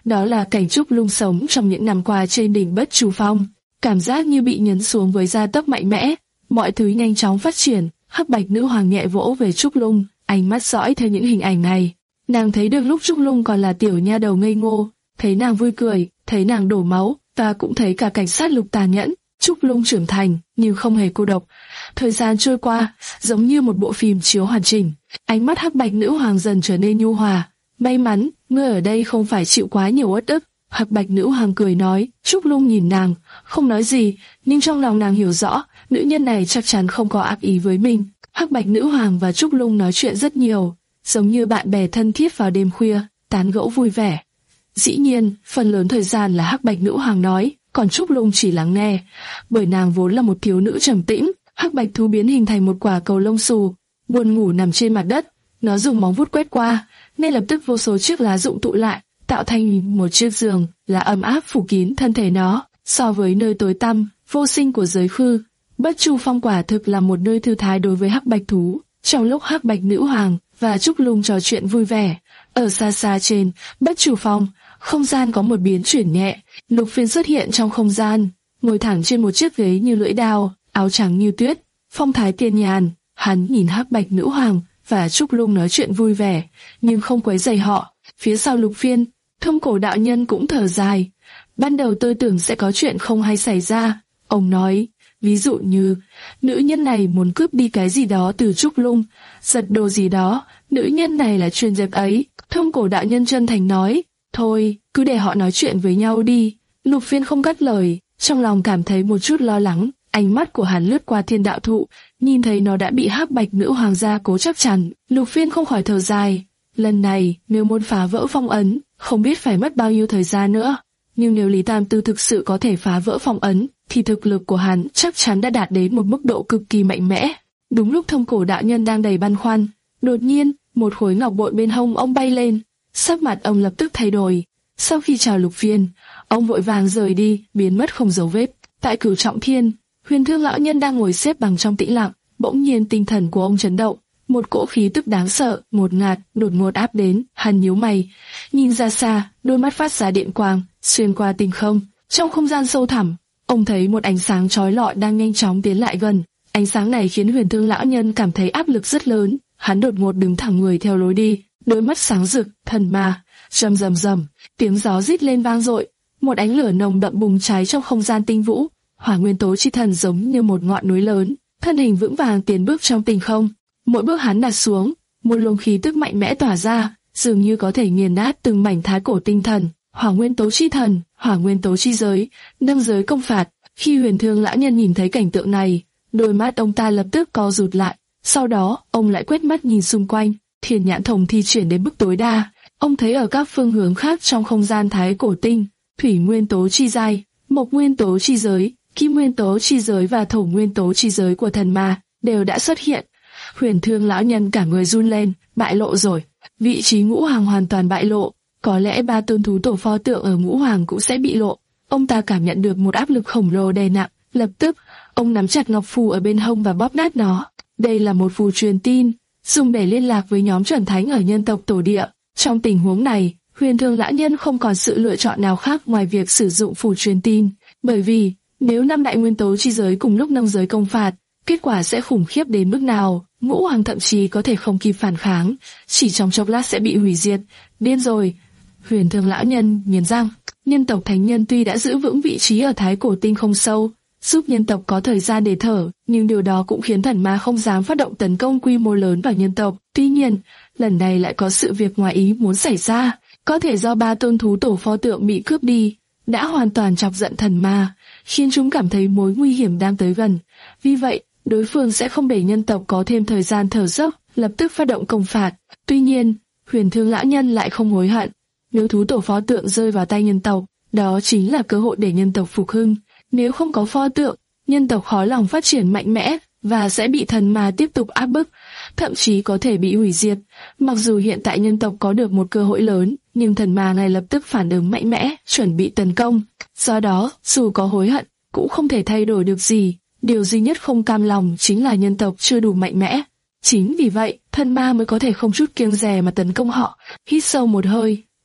S2: đó là cảnh Trúc Lung sống trong những năm qua trên đỉnh Bất Chu Phong, cảm giác như bị nhấn xuống với gia tốc mạnh mẽ, mọi thứ nhanh chóng phát triển. Hắc Bạch Nữ Hoàng nhẹ vỗ về Trúc Lung, ánh mắt dõi theo những hình ảnh này. Nàng thấy được lúc Trúc Lung còn là tiểu nha đầu ngây ngô, thấy nàng vui cười, thấy nàng đổ máu, và cũng thấy cả cảnh sát lục tàn nhẫn. Trúc Lung trưởng thành, nhưng không hề cô độc. Thời gian trôi qua, giống như một bộ phim chiếu hoàn chỉnh. Ánh mắt Hắc Bạch Nữ Hoàng dần trở nên nhu hòa. May mắn, ngươi ở đây không phải chịu quá nhiều uất ức. Hắc Bạch Nữ Hoàng cười nói. Trúc Lung nhìn nàng, không nói gì, nhưng trong lòng nàng hiểu rõ, nữ nhân này chắc chắn không có ác ý với mình. Hắc Bạch Nữ Hoàng và Trúc Lung nói chuyện rất nhiều, giống như bạn bè thân thiết vào đêm khuya, tán gẫu vui vẻ. Dĩ nhiên, phần lớn thời gian là Hắc Bạch Nữ Hoàng nói, còn Trúc Lung chỉ lắng nghe, bởi nàng vốn là một thiếu nữ trầm tĩnh. Hắc Bạch thú biến hình thành một quả cầu lông xù, buồn ngủ nằm trên mặt đất. Nó dùng móng vuốt quét qua, nên lập tức vô số chiếc lá rụng tụ lại, tạo thành một chiếc giường, lá ấm áp phủ kín thân thể nó. So với nơi tối tăm, vô sinh của giới khư, Bất Chu Phong quả thực là một nơi thư thái đối với Hắc Bạch thú. Trong lúc Hắc Bạch Nữ Hoàng và Trúc Lung trò chuyện vui vẻ, ở xa xa trên Bất Chu Phong, không gian có một biến chuyển nhẹ. Lục Phiên xuất hiện trong không gian, ngồi thẳng trên một chiếc ghế như lưỡi dao, áo trắng như tuyết, phong thái tiên nhàn. Hắn nhìn Hắc Bạch Nữ Hoàng và Trúc Lung nói chuyện vui vẻ, nhưng không quấy rầy họ. Phía sau Lục Phiên, Thông Cổ đạo nhân cũng thở dài. Ban đầu tôi tưởng sẽ có chuyện không hay xảy ra. Ông nói, ví dụ như nữ nhân này muốn cướp đi cái gì đó từ Trúc Lung, giật đồ gì đó. Nữ nhân này là chuyên dẹp ấy. Thông Cổ đạo nhân chân thành nói, thôi, cứ để họ nói chuyện với nhau đi. Lục Phiên không cắt lời, trong lòng cảm thấy một chút lo lắng. Ánh mắt của hắn lướt qua thiên đạo thụ, nhìn thấy nó đã bị Hắc Bạch Nữ Hoàng gia cố chắc chắn. Lục Phiên không khỏi thở dài. Lần này, nếu muốn phá vỡ phong ấn, không biết phải mất bao nhiêu thời gian nữa. Nhưng nếu Lý Tam Tư thực sự có thể phá vỡ phong ấn, thì thực lực của hắn chắc chắn đã đạt đến một mức độ cực kỳ mạnh mẽ. Đúng lúc Thông Cổ đạo nhân đang đầy băn khoăn, đột nhiên, một khối ngọc bội bên hông ông bay lên. Sắc mặt ông lập tức thay đổi. Sau khi chào Lục Phiên, ông vội vàng rời đi, biến mất không dấu vết. Tại Cửu Trọng Thiên, Huyền Thương lão nhân đang ngồi xếp bằng trong tĩnh lặng, bỗng nhiên tinh thần của ông chấn động, một cỗ khí tức đáng sợ, ngột ngạt, đột ngột áp đến. Hắn nhíu mày, nhìn ra xa, đôi mắt phát ra điện quang, xuyên qua tinh không. Trong không gian sâu thẳm, ông thấy một ánh sáng chói lọi đang nhanh chóng tiến lại gần. Ánh sáng này khiến Huyền Thương lão nhân cảm thấy áp lực rất lớn. Hắn đột ngột đứng thẳng người theo lối đi, đôi mắt sáng rực, thần ma. Rầm rầm rầm, tiếng gió rít lên vang dội, một ánh lửa nồng đậm bùng cháy trong không gian tinh vũ. Hỏa nguyên tố chi thần giống như một ngọn núi lớn, thân hình vững vàng tiến bước trong tinh không. Mỗi bước hắn đặt xuống, một luồng khí tức mạnh mẽ tỏa ra, dường như có thể nghiền nát từng mảnh thái cổ tinh thần. Hỏa nguyên tố chi thần, hỏa nguyên tố chi giới, nâng giới công phạt. Khi Huyền Thương lão nhân nhìn thấy cảnh tượng này, đôi mắt ông ta lập tức co rụt lại. Sau đó, ông lại quét mắt nhìn xung quanh, Thiên Nhãn Thông thi triển đến mức tối đa. Ông thấy ở các phương hướng khác trong không gian thái cổ tinh, thủy nguyên tố chi giai, mộc nguyên tố chi giới, kim nguyên tố chi giới và thổ nguyên tố chi giới của thần ma đều đã xuất hiện. Huyền Thương lão nhân cả người run lên, bại lộ rồi. Vị trí ngũ hoàng hoàn toàn bại lộ, có lẽ ba tôn thú tổ pho tượng ở ngũ hoàng cũng sẽ bị lộ. Ông ta cảm nhận được một áp lực khổng lồ đè nặng, lập tức, ông nắm chặt ngọc phù ở bên hông và bóp nát nó. Đây là một phù truyền tin, dùng để liên lạc với nhóm chuẩn thánh ở nhân tộc tổ địa. Trong tình huống này, Huyền Thương lão nhân không còn sự lựa chọn nào khác ngoài việc sử dụng phù truyền tin, bởi vì nếu năm đại nguyên tố chi giới cùng lúc nâng giới công phạt, kết quả sẽ khủng khiếp đến mức nào. Ngũ hoàng thậm chí có thể không kịp phản kháng, chỉ trong chốc lát sẽ bị hủy diệt. Điên rồi! Huyền Thương lão nhân nghiến răng. Nhân tộc thánh nhân tuy đã giữ vững vị trí ở thái cổ tinh không sâu, giúp nhân tộc có thời gian để thở, nhưng điều đó cũng khiến thần ma không dám phát động tấn công quy mô lớn vào nhân tộc. Tuy nhiên, lần này lại có sự việc ngoài ý muốn xảy ra, có thể do ba tôn thú tổ pho tượng bị cướp đi, đã hoàn toàn chọc giận thần ma, khiến chúng cảm thấy mối nguy hiểm đang tới gần. Vì vậy, đối phương sẽ không để nhân tộc có thêm thời gian thở dốc, lập tức phát động công phạt. Tuy nhiên, Huyền Thương lão nhân lại không hối hận. Nếu thú tổ pho tượng rơi vào tay nhân tộc, đó chính là cơ hội để nhân tộc phục hưng. Nếu không có pho tượng, nhân tộc khó lòng phát triển mạnh mẽ và sẽ bị thần ma tiếp tục áp bức, thậm chí có thể bị hủy diệt. Mặc dù hiện tại nhân tộc có được một cơ hội lớn, nhưng thần ma ngay lập tức phản ứng mạnh mẽ, chuẩn bị tấn công. Do đó, dù có hối hận, cũng không thể thay đổi được gì. Điều duy nhất không cam lòng chính là nhân tộc chưa đủ mạnh mẽ. Chính vì vậy, thần ma mới có thể không chút kiêng dè mà tấn công họ. Hít sâu một hơi,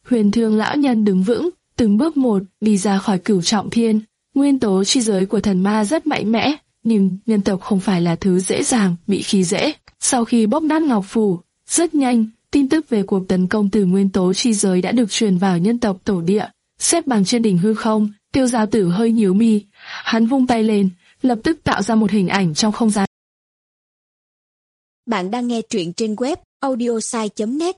S2: Huyền Thương lão nhân đứng vững, từng bước một đi ra khỏi cửu trọng thiên. Nguyên tố chi giới của thần ma rất mạnh mẽ, nhưng nhân tộc không phải là thứ dễ dàng bị khi dễ. Sau khi bóp nát ngọc phù, rất nhanh, tin tức về cuộc tấn công từ nguyên tố chi giới đã được truyền vào nhân tộc tổ địa. Xếp bằng trên đỉnh hư không, Tiêu Giao Tử hơi nhíu mi, hắn vung tay lên, lập tức tạo ra một hình ảnh trong không gian.
S3: Bạn đang nghe truyện trên web audiosai chấm net.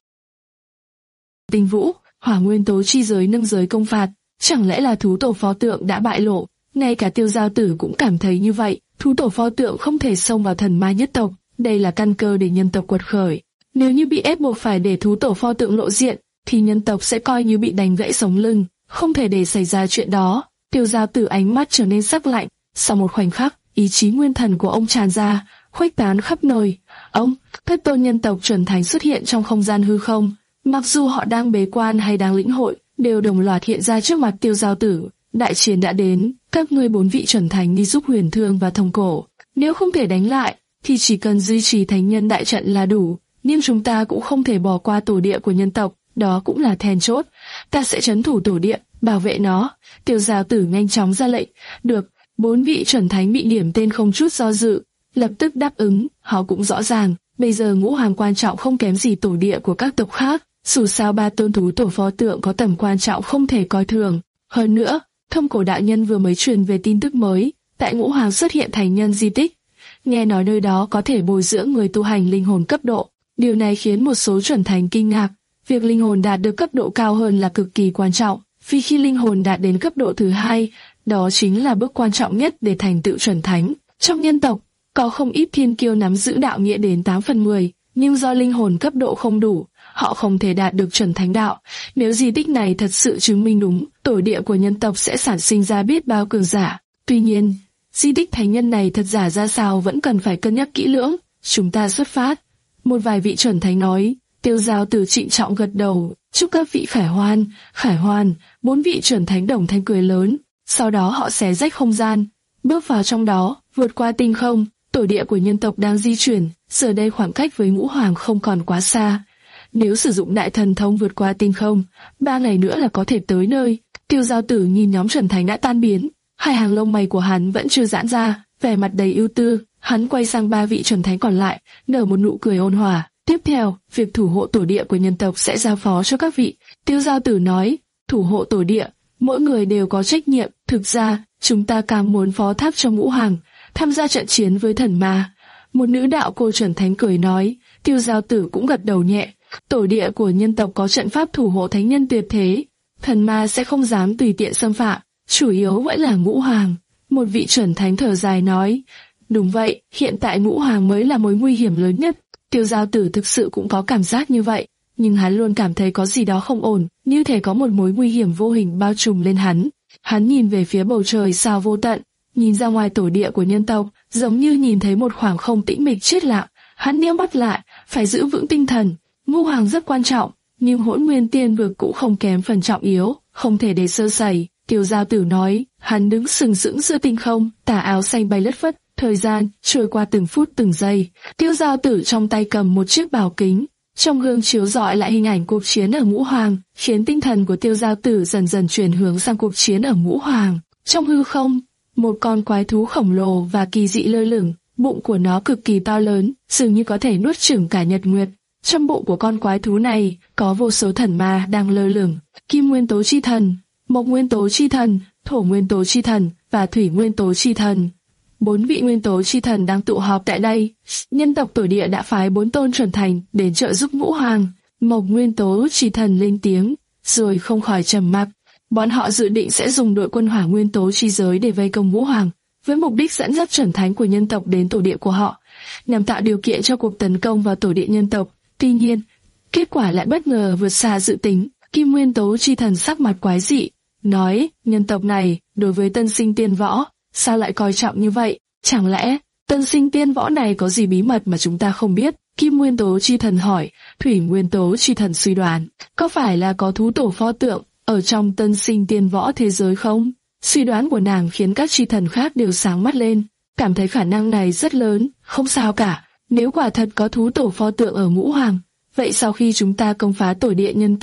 S2: Tinh Vũ, hỏa nguyên tố chi giới nâng giới công phạt, chẳng lẽ là thú tổ pho tượng đã bại lộ? Ngay cả Tiêu Giao Tử cũng cảm thấy như vậy, thú tổ pho tượng không thể xông vào thần ma nhất tộc, đây là căn cơ để nhân tộc quật khởi. Nếu như bị ép buộc phải để thú tổ pho tượng lộ diện, thì nhân tộc sẽ coi như bị đánh gãy sống lưng, không thể để xảy ra chuyện đó. Tiêu Giao Tử ánh mắt trở nên sắc lạnh, sau một khoảnh khắc, ý chí nguyên thần của ông tràn ra, khuếch tán khắp nơi. Ông, thất tôn nhân tộc chuẩn thánh xuất hiện trong không gian hư không, mặc dù họ đang bế quan hay đang lĩnh hội, đều đồng loạt hiện ra trước mặt Tiêu Giao Tử. Đại chiến đã đến, các ngươi bốn vị chuẩn thánh đi giúp Huyền Thương và Thông Cổ. Nếu không thể đánh lại, thì chỉ cần duy trì thánh nhân đại trận là đủ. Nhưng chúng ta cũng không thể bỏ qua tổ địa của nhân tộc, đó cũng là then chốt. Ta sẽ trấn thủ tổ địa, bảo vệ nó. Tiêu Giao Tử nhanh chóng ra lệnh. Được, bốn vị chuẩn thánh bị điểm tên không chút do dự, lập tức đáp ứng. Họ cũng rõ ràng, bây giờ ngũ hoàng quan trọng không kém gì tổ địa của các tộc khác. Dù sao ba tôn thú tổ pho tượng có tầm quan trọng không thể coi thường. Hơn nữa, Thông Cổ đạo nhân vừa mới truyền về tin tức mới, tại ngũ hoàng xuất hiện thành nhân di tích. Nghe nói nơi đó có thể bồi dưỡng người tu hành linh hồn cấp độ. Điều này khiến một số chuẩn thánh kinh ngạc. Việc linh hồn đạt được cấp độ cao hơn là cực kỳ quan trọng, vì khi linh hồn đạt đến cấp độ thứ hai, đó chính là bước quan trọng nhất để thành tựu chuẩn thánh. Trong nhân tộc, có không ít thiên kiêu nắm giữ đạo nghĩa đến tám phần mười, nhưng do linh hồn cấp độ không đủ, họ không thể đạt được chuẩn thánh đạo. Nếu di tích này thật sự chứng minh đúng, tổ địa của nhân tộc sẽ sản sinh ra biết bao cường giả. Tuy nhiên, di tích thánh nhân này thật giả ra sao vẫn cần phải cân nhắc kỹ lưỡng. Chúng ta xuất phát. Một vài vị chuẩn thánh nói. Tiêu Giao Tử trịnh trọng gật đầu, chúc các vị khải hoan, khải hoan. Bốn vị chuẩn thánh đồng thanh cười lớn. Sau đó họ xé rách không gian, bước vào trong đó, vượt qua tinh không. Tổ địa của nhân tộc đang di chuyển, giờ đây khoảng cách với ngũ hoàng không còn quá xa. Nếu sử dụng đại thần thông vượt qua tinh không, ba ngày nữa là có thể tới nơi. Tiêu Giao Tử nhìn nhóm chuẩn thánh đã tan biến, hai hàng lông mày của hắn vẫn chưa giãn ra, vẻ mặt đầy ưu tư. Hắn quay sang ba vị chuẩn thánh còn lại, nở một nụ cười ôn hòa. Tiếp theo, việc thủ hộ tổ địa của nhân tộc sẽ giao phó cho các vị. Tiêu Giao Tử nói, thủ hộ tổ địa, mỗi người đều có trách nhiệm. Thực ra, chúng ta càng muốn phó thác cho ngũ hoàng, tham gia trận chiến với thần ma. Một nữ đạo cô chuẩn thánh cười nói. Tiêu Giao Tử cũng gật đầu nhẹ. Tổ địa của nhân tộc có trận pháp thủ hộ thánh nhân tuyệt thế, thần ma sẽ không dám tùy tiện xâm phạm, chủ yếu vẫn là ngũ hoàng. Một vị chuẩn thánh thở dài nói. Đúng vậy, hiện tại ngũ hoàng mới là mối nguy hiểm lớn nhất. Tiêu Giao Tử thực sự cũng có cảm giác như vậy, nhưng hắn luôn cảm thấy có gì đó không ổn, như thể có một mối nguy hiểm vô hình bao trùm lên hắn. Hắn nhìn về phía bầu trời sao vô tận, nhìn ra ngoài tổ địa của nhân tộc, giống như nhìn thấy một khoảng không tĩnh mịch chết lặng. Hắn nhắm mắt lại, phải giữ vững tinh thần. Ngũ hoàng rất quan trọng, nhưng Hỗn Nguyên Tiên Vực cũng không kém phần trọng yếu, không thể để sơ sẩy. Tiêu Giao Tử nói. Hắn đứng sừng sững giữa tinh không, tà áo xanh bay lất phất. Thời gian trôi qua từng phút từng giây. Tiêu Giao Tử trong tay cầm một chiếc bảo kính, trong gương chiếu rọi lại hình ảnh cuộc chiến ở ngũ hoàng, khiến tinh thần của Tiêu Giao Tử dần dần chuyển hướng sang cuộc chiến ở ngũ hoàng. Trong hư không, một con quái thú khổng lồ và kỳ dị lơ lửng, bụng của nó cực kỳ to lớn, dường như có thể nuốt chửng cả nhật nguyệt. Trong bụng của con quái thú này có vô số thần ma đang lơ lửng. Kim nguyên tố chi thần, mộc nguyên tố chi thần, thổ nguyên tố chi thần và thủy nguyên tố chi thần. Bốn vị nguyên tố chi thần đang tụ họp tại đây. Nhân tộc tổ địa đã phái bốn tôn chuẩn thành đến trợ giúp ngũ hoàng. Mộc nguyên tố chi thần lên tiếng, rồi không khỏi trầm mặc. Bọn họ dự định sẽ dùng đội quân hỏa nguyên tố chi giới để vây công ngũ hoàng, với mục đích dẫn dắt chuẩn thánh của nhân tộc đến tổ địa của họ, nhằm tạo điều kiện cho cuộc tấn công vào tổ địa nhân tộc. Tuy nhiên, kết quả lại bất ngờ vượt xa dự tính. Kim nguyên tố chi thần sắc mặt quái dị, nói, nhân tộc này, đối với tân sinh tiên võ, sao lại coi trọng như vậy? Chẳng lẽ, tân sinh tiên võ này có gì bí mật mà chúng ta không biết? Kim nguyên tố chi thần hỏi. Thủy nguyên tố chi thần suy đoán, có phải là có thú tổ pho tượng ở trong tân sinh tiên võ thế giới không? Suy đoán của nàng khiến các chi thần khác đều sáng mắt lên, cảm thấy khả năng này rất lớn. Không sao cả, nếu quả thật có thú tổ pho tượng ở ngũ hoàng, vậy sau khi chúng ta công phá tổ địa nhân tộc,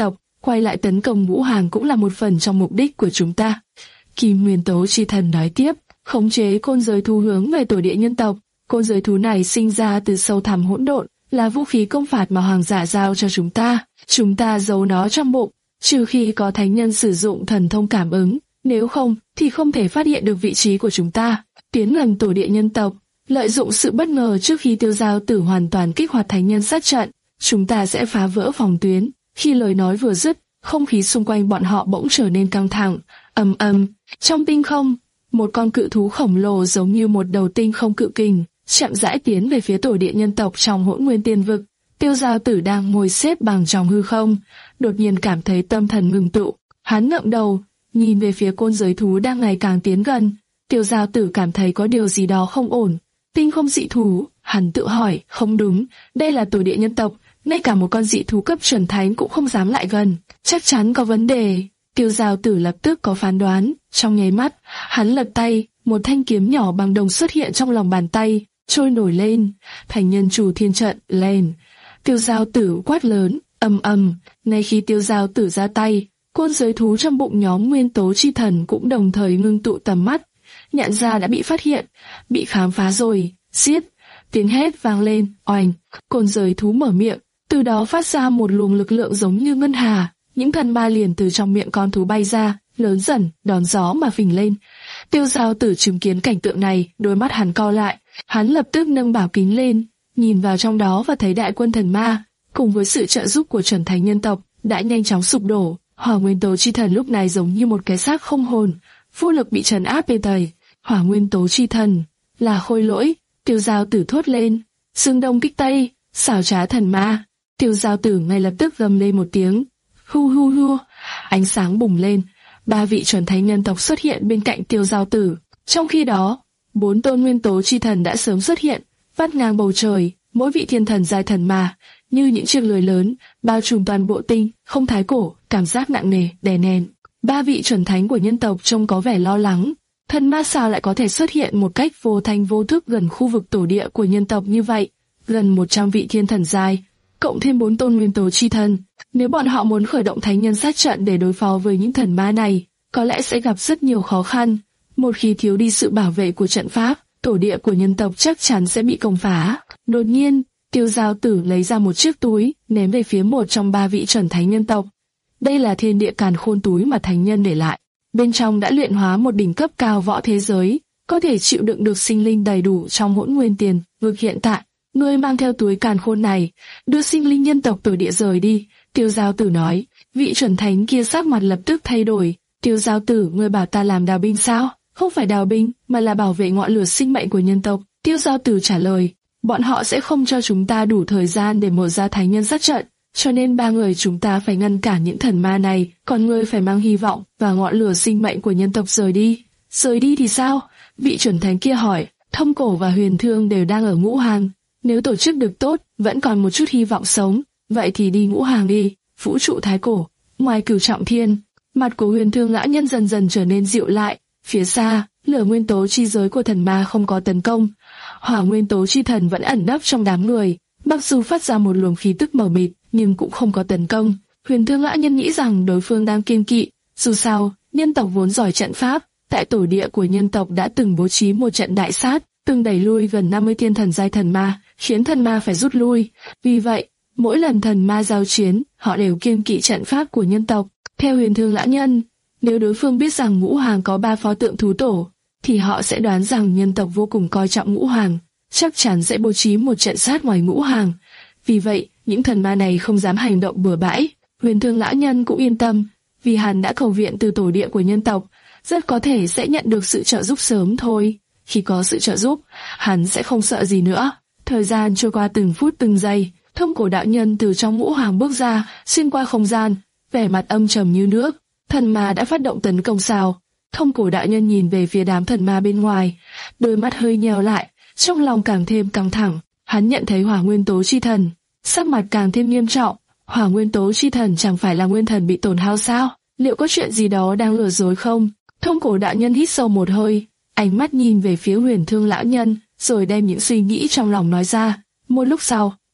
S2: quay lại tấn công Ngũ Hoàng cũng là một phần trong mục đích của chúng ta. Kim Nguyên Tố Chi Thần nói tiếp, khống chế côn giới thú hướng về tổ địa nhân tộc. Côn giới thú này sinh ra từ sâu thẳm hỗn độn, là vũ khí công phạt mà hoàng giả giao cho chúng ta. Chúng ta giấu nó trong bụng, trừ khi có thánh nhân sử dụng thần thông cảm ứng, nếu không thì không thể phát hiện được vị trí của chúng ta. Tiến gần tổ địa nhân tộc, lợi dụng sự bất ngờ trước khi Tiêu Giao Tử hoàn toàn kích hoạt thánh nhân sát trận, chúng ta sẽ phá vỡ phòng tuyến. Khi lời nói vừa dứt, không khí xung quanh bọn họ bỗng trở nên căng thẳng. Ầm ầm, trong tinh không, một con cự thú khổng lồ giống như một đầu tinh không cự kình, chậm rãi tiến về phía tổ địa nhân tộc trong Hỗn Nguyên Tiên Vực. Tiêu Giao Tử đang ngồi xếp bằng trong hư không, đột nhiên cảm thấy tâm thần ngừng tụ. Hắn ngẩng đầu, nhìn về phía côn giới thú đang ngày càng tiến gần. Tiêu Giao Tử cảm thấy có điều gì đó không ổn. Tinh không dị thú, hắn tự hỏi, không đúng, đây là tổ địa nhân tộc, ngay cả một con dị thú cấp chuẩn thánh cũng không dám lại gần, chắc chắn có vấn đề. Tiêu Giao Tử lập tức có phán đoán, trong nháy mắt, hắn lật tay, một thanh kiếm nhỏ bằng đồng xuất hiện trong lòng bàn tay, trôi nổi lên, thành nhân chủ thiên trận lên. Tiêu Giao Tử quát lớn, ầm ầm, ngay khi Tiêu Giao Tử ra tay, côn giới thú trong bụng nhóm Nguyên Tố Chi Thần cũng đồng thời ngưng tụ tầm mắt, nhận ra đã bị phát hiện, bị khám phá rồi. Xiết, tiếng hét vang lên, oành, côn giới thú mở miệng, từ đó phát ra một luồng lực lượng giống như ngân hà, những thần ma liền từ trong miệng con thú bay ra, lớn dần, đón gió mà phình lên. Tiêu Giao Tử chứng kiến cảnh tượng này, đôi mắt hắn co lại, hắn lập tức nâng bảo kính lên, nhìn vào trong đó và thấy đại quân thần ma, cùng với sự trợ giúp của chuẩn thánh nhân tộc, đã nhanh chóng sụp đổ. Hỏa Nguyên Tố Chi Thần lúc này giống như một cái xác không hồn, vô lực bị trấn áp bên tầy. Hỏa Nguyên Tố Chi Thần là khôi lỗi. Tiêu Giao Tử thốt lên, xương đông kích tây, xảo trá thần ma. Tiêu Giao Tử ngay lập tức gầm lên một tiếng, hu hu hu, ánh sáng bùng lên, ba vị chuẩn thánh nhân tộc xuất hiện bên cạnh Tiêu Giao Tử. Trong khi đó, bốn tôn Nguyên Tố Chi Thần đã sớm xuất hiện, vắt ngang bầu trời, mỗi vị thiên thần giai thần ma, như những chiếc lưới lớn, bao trùm toàn bộ tinh, không thái cổ, cảm giác nặng nề, đè nén. Ba vị chuẩn thánh của nhân tộc trông có vẻ lo lắng. Thần ma sao lại có thể xuất hiện một cách vô thanh vô thức gần khu vực tổ địa của nhân tộc như vậy? Gần một trăm vị thiên thần giai, cộng thêm bốn tôn Nguyên Tố Chi Thần. Nếu bọn họ muốn khởi động thánh nhân sát trận để đối phó với những thần ma này, có lẽ sẽ gặp rất nhiều khó khăn. Một khi thiếu đi sự bảo vệ của trận pháp, tổ địa của nhân tộc chắc chắn sẽ bị công phá. Đột nhiên, Tiêu Giao Tử lấy ra một chiếc túi, ném về phía một trong ba vị chuẩn thánh nhân tộc. Đây là thiên địa càn khôn túi mà thánh nhân để lại. Bên trong đã luyện hóa một đỉnh cấp cao võ thế giới, có thể chịu đựng được sinh linh đầy đủ trong Hỗn Nguyên Tiền Vực hiện tại. Ngươi mang theo túi càn khôn này, đưa sinh linh nhân tộc tổ địa rời đi. Tiêu Giao Tử nói. Vị chuẩn thánh kia sắc mặt lập tức thay đổi. Tiêu Giao Tử, ngươi bảo ta làm đào binh sao? Không phải đào binh, mà là bảo vệ ngọn lửa sinh mệnh của nhân tộc. Tiêu Giao Tử trả lời. Bọn họ sẽ không cho chúng ta đủ thời gian để mở ra thánh nhân sát trận, cho nên ba người chúng ta phải ngăn cản những thần ma này, còn ngươi phải mang hy vọng và ngọn lửa sinh mệnh của nhân tộc rời đi. Rời đi thì sao? Vị chuẩn thánh kia hỏi. Thông Cổ và Huyền Thương đều đang ở Ngũ Hàng, nếu tổ chức được tốt, vẫn còn một chút hy vọng sống, vậy thì đi Ngũ Hàng đi. Vũ trụ thái cổ, ngoài Cửu Trọng Thiên, mặt của Huyền Thương lão nhân dần dần trở nên dịu lại. Phía xa, lửa nguyên tố chi giới của thần ma không có tấn công. Hỏa Nguyên Tố Chi Thần vẫn ẩn nấp trong đám người, mặc dù phát ra một luồng khí tức mờ mịt, nhưng cũng không có tấn công. Huyền Thương lão nhân nghĩ rằng đối phương đang kiêng kỵ. Dù sao, nhân tộc vốn giỏi trận pháp, tại tổ địa của nhân tộc đã từng bố trí một trận đại sát, từng đẩy lui gần năm mươi thiên thần giai thần ma, khiến thần ma phải rút lui. Vì vậy, mỗi lần thần ma giao chiến, họ đều kiêng kỵ trận pháp của nhân tộc. Theo Huyền Thương lão nhân, nếu đối phương biết rằng Ngũ Hàng có ba pho tượng thú tổ, thì họ sẽ đoán rằng nhân tộc vô cùng coi trọng Ngũ Hàng, chắc chắn sẽ bố trí một trận sát ngoài Ngũ Hàng. Vì vậy, những thần ma này không dám hành động bừa bãi. Huyền Thương lão nhân cũng yên tâm, vì hắn đã cầu viện từ tổ địa của nhân tộc, rất có thể sẽ nhận được sự trợ giúp sớm thôi. Khi có sự trợ giúp, hắn sẽ không sợ gì nữa. Thời gian trôi qua từng phút từng giây, Thông Cổ đạo nhân từ trong Ngũ Hàng bước ra, xuyên qua không gian, vẻ mặt âm trầm như nước. Thần ma đã phát động tấn công sao? Thông Cổ đạo nhân nhìn về phía đám thần ma bên ngoài, đôi mắt hơi nheo lại, trong lòng càng thêm căng thẳng. Hắn nhận thấy Hỏa Nguyên Tố Chi Thần, sắc mặt càng thêm nghiêm trọng. Hỏa Nguyên Tố Chi Thần chẳng phải là nguyên thần bị tổn hao sao? Liệu có chuyện gì đó đang lừa dối không? Thông Cổ đạo nhân hít sâu một hơi, ánh mắt nhìn về phía Huyền Thương lão nhân, rồi đem những suy nghĩ trong lòng nói ra. Một lúc sau,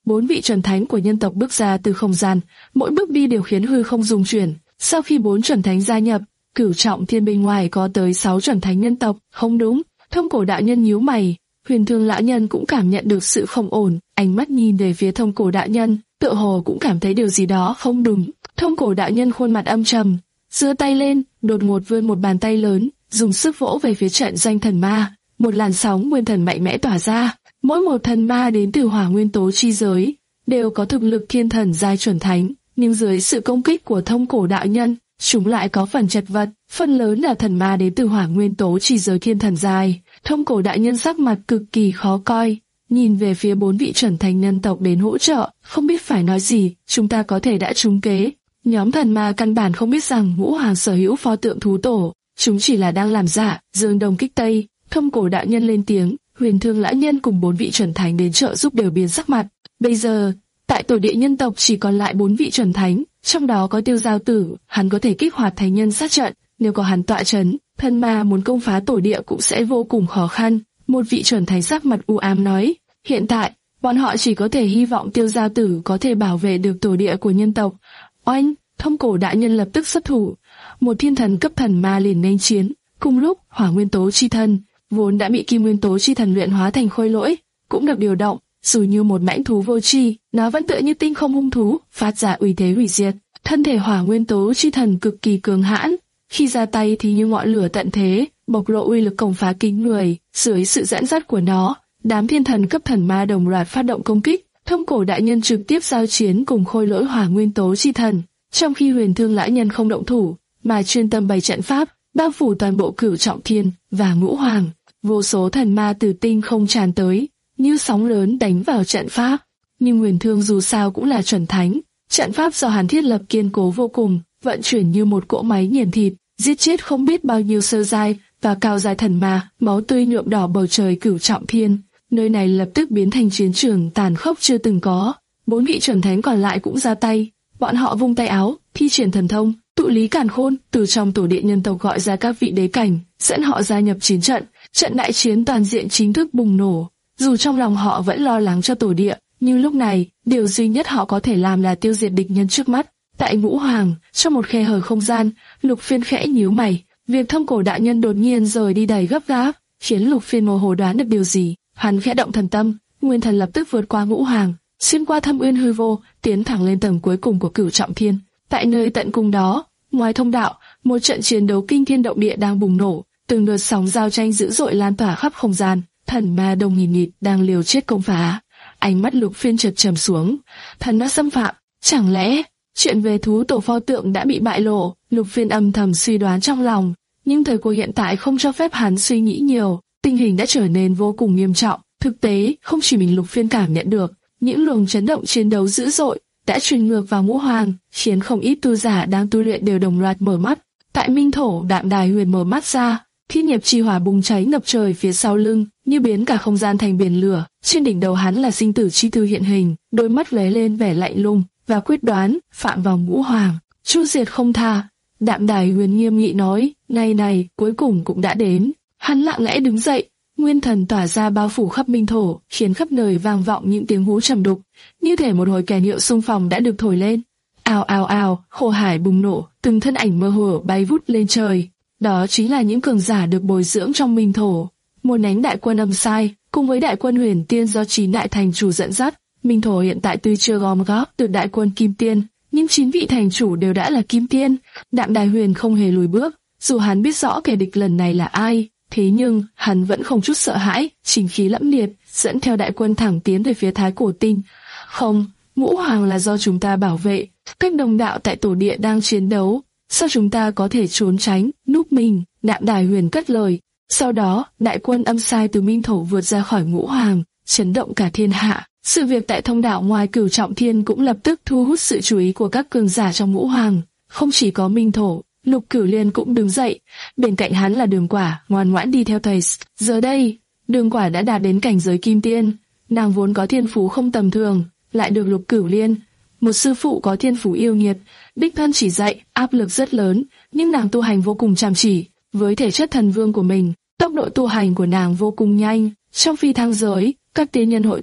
S2: bốn vị chuẩn thánh của nhân tộc bước ra từ không gian, mỗi bước đi đều khiến hư không rung chuyển. Sau khi bốn chuẩn thánh gia nhập, Cửu Trọng Thiên bên ngoài có tới sáu chuẩn thánh nhân tộc. Không đúng, Thông Cổ đạo nhân nhíu mày. Huyền Thương lão nhân cũng cảm nhận được sự không ổn, ánh mắt nhìn về phía Thông Cổ đạo nhân, tựa hồ cũng cảm thấy điều gì đó không đúng. Thông Cổ đạo nhân khuôn mặt âm trầm, giơ tay lên, đột ngột vươn một bàn tay lớn, dùng sức vỗ về phía trận doanh thần ma. Một làn sóng nguyên thần mạnh mẽ tỏa ra. Mỗi một thần ma đến từ hỏa nguyên tố chi giới đều có thực lực thiên thần giai chuẩn thánh, nhưng dưới sự công kích của Thông Cổ đạo nhân, chúng lại có phần chật vật. Phần lớn là thần ma đến từ hỏa nguyên tố chi giới thiên thần giai. Thông Cổ đạo nhân sắc mặt cực kỳ khó coi, nhìn về phía bốn vị chuẩn thánh nhân tộc đến hỗ trợ, không biết phải nói gì. Chúng ta có thể đã trúng kế. Nhóm thần ma căn bản không biết rằng Ngũ Hoàng sở hữu pho tượng thú tổ, chúng chỉ là đang làm giả. Dương Đông kích Tây, Thông Cổ đạo nhân lên tiếng. Huyền Thương lão nhân cùng bốn vị chuẩn thánh đến trợ giúp đều biến sắc mặt. Bây giờ, tại tổ địa nhân tộc chỉ còn lại bốn vị chuẩn thánh, trong đó có Tiêu Giao Tử, hắn có thể kích hoạt thánh nhân sát trận. Nếu có hắn tọa chấn, thần ma muốn công phá tổ địa cũng sẽ vô cùng khó khăn. Một vị chuẩn thánh sắc mặt u ám nói, hiện tại, bọn họ chỉ có thể hy vọng Tiêu Giao Tử có thể bảo vệ được tổ địa của nhân tộc. Oanh, Thông Cổ đại nhân lập tức xuất thủ, một thiên thần cấp thần ma liền nghênh chiến. Cùng lúc, hỏa nguyên tố chi thần, vốn đã bị kim nguyên tố chi thần luyện hóa thành khôi lỗi, cũng được điều động. Dù như một mãnh thú vô tri, nó vẫn tựa như tinh không hung thú, phát ra uy thế hủy diệt. Thân thể hỏa nguyên tố chi thần cực kỳ cường hãn, khi ra tay thì như ngọn lửa tận thế, bộc lộ uy lực công phá kinh người. Dưới sự dẫn dắt của nó, đám thiên thần cấp thần ma đồng loạt phát động công kích. Thông Cổ đại nhân trực tiếp giao chiến cùng khôi lỗi hỏa nguyên tố chi thần, trong khi Huyền Thương lão nhân không động thủ, mà chuyên tâm bày trận pháp, bao phủ toàn bộ Cửu Trọng Thiên và Ngũ Hoàng. Vô số thần ma từ tinh không tràn tới, như sóng lớn đánh vào trận pháp. Nhưng Huyền Thương dù sao cũng là chuẩn thánh, trận pháp do hắn thiết lập kiên cố vô cùng, vận chuyển như một cỗ máy nghiền thịt, giết chết không biết bao nhiêu sơ giai và cao giai thần ma, máu tươi nhuộm đỏ bầu trời Cửu Trọng Thiên. Nơi này lập tức biến thành chiến trường tàn khốc chưa từng có. Bốn vị chuẩn thánh còn lại cũng ra tay, bọn họ vung tay áo, thi triển thần thông, tụ lý càn khôn, từ trong tổ địa nhân tộc gọi ra các vị đế cảnh, dẫn họ gia nhập chiến trận. Trận đại chiến toàn diện chính thức bùng nổ. Dù trong lòng họ vẫn lo lắng cho tổ địa, nhưng lúc này, điều duy nhất họ có thể làm là tiêu diệt địch nhân trước mắt. Tại Ngũ Hoàng, trong một khe hở không gian, Lục Phiên khẽ nhíu mày. Việc Thông Cổ đại nhân đột nhiên rời đi đầy gấp gáp, khiến Lục Phiên mơ hồ đoán được điều gì. Hắn khẽ động thần tâm, nguyên thần lập tức vượt qua Ngũ Hoàng, xuyên qua thâm uyên hư vô, tiến thẳng lên tầng cuối cùng của Cửu Trọng Thiên. Tại nơi tận cùng đó, ngoài thông đạo, một trận chiến đấu kinh thiên động địa đang bùng nổ, từng đợt sóng giao tranh dữ dội lan tỏa khắp không gian. Thần ma đông nghìn nghịt đang liều chết công phá. Ánh mắt Lục Phiên chợt trầm xuống, thần đã xâm phạm, chẳng lẽ chuyện về thú tổ pho tượng đã bị bại lộ? Lục Phiên âm thầm suy đoán trong lòng, nhưng thời cuộc hiện tại không cho phép hắn suy nghĩ nhiều. Tình hình đã trở nên vô cùng nghiêm trọng. Thực tế, không chỉ mình Lục Phiên cảm nhận được, những luồng chấn động chiến đấu dữ dội đã truyền ngược vào Ngũ Hoàng, khiến không ít tu giả đang tu luyện đều đồng loạt mở mắt. Tại Minh Thổ, Đạm Đài Huyền mở mắt ra, thiên nghiệp chi hỏa bùng cháy ngập trời phía sau lưng, như biến cả không gian thành biển lửa. Trên đỉnh đầu hắn là sinh tử chi thư hiện hình, đôi mắt lóe lên vẻ lạnh lùng và quyết đoán, phạm vào Ngũ Hoàng, chu diệt không tha. Đạm Đài Huyền nghiêm nghị nói, ngày này cuối cùng cũng đã đến. Hắn lặng lẽ đứng dậy, nguyên thần tỏa ra bao phủ khắp Minh Thổ, khiến khắp nơi vang vọng những tiếng hú trầm đục, như thể một hồi kèn hiệu xung phong đã được thổi lên. Ào ào ào, khổ hải bùng nổ, từng thân ảnh mơ hồ bay vút lên trời. Đó chính là những cường giả được bồi dưỡng trong Minh Thổ. Một nhánh đại quân Âm Sai, cùng với đại quân Huyền Tiên do chín đại thành chủ dẫn dắt. Minh Thổ hiện tại tuy chưa gom góp được đại quân Kim Tiên, nhưng chín vị thành chủ đều đã là Kim Tiên. Đạm Đài Huyền không hề lùi bước, dù hắn biết rõ kẻ địch lần này là ai. Thế nhưng, hắn vẫn không chút sợ hãi, chính khí lẫm liệt, dẫn theo đại quân thẳng tiến về phía Thái Cổ Tinh. Không, Ngũ Hoàng là do chúng ta bảo vệ, các đồng đạo tại tổ địa đang chiến đấu, sao chúng ta có thể trốn tránh, núp mình? Đạm Đài Huyền cất lời. Sau đó, đại quân Âm Sai từ Minh Thổ vượt ra khỏi Ngũ Hoàng, chấn động cả thiên hạ. Sự việc tại thông đạo ngoài Cửu Trọng Thiên cũng lập tức thu hút sự chú ý của các cường giả trong Ngũ Hoàng. Không chỉ có Minh Thổ, Lục Cửu Liên cũng đứng dậy, bên cạnh hắn là Đường Quả, ngoan ngoãn đi theo thầy. Giờ đây, Đường Quả đã đạt đến cảnh giới Kim Tiên, nàng vốn có thiên phú không tầm thường, lại được Lục Cửu Liên, một sư phụ có thiên phú yêu nghiệt, đích thân chỉ dạy, áp lực rất lớn, nhưng nàng tu hành vô cùng chăm chỉ, với thể chất thần vương của mình, tốc độ tu hành của nàng vô cùng nhanh. Trong phi thăng giới, các tiên nhân hội tụ,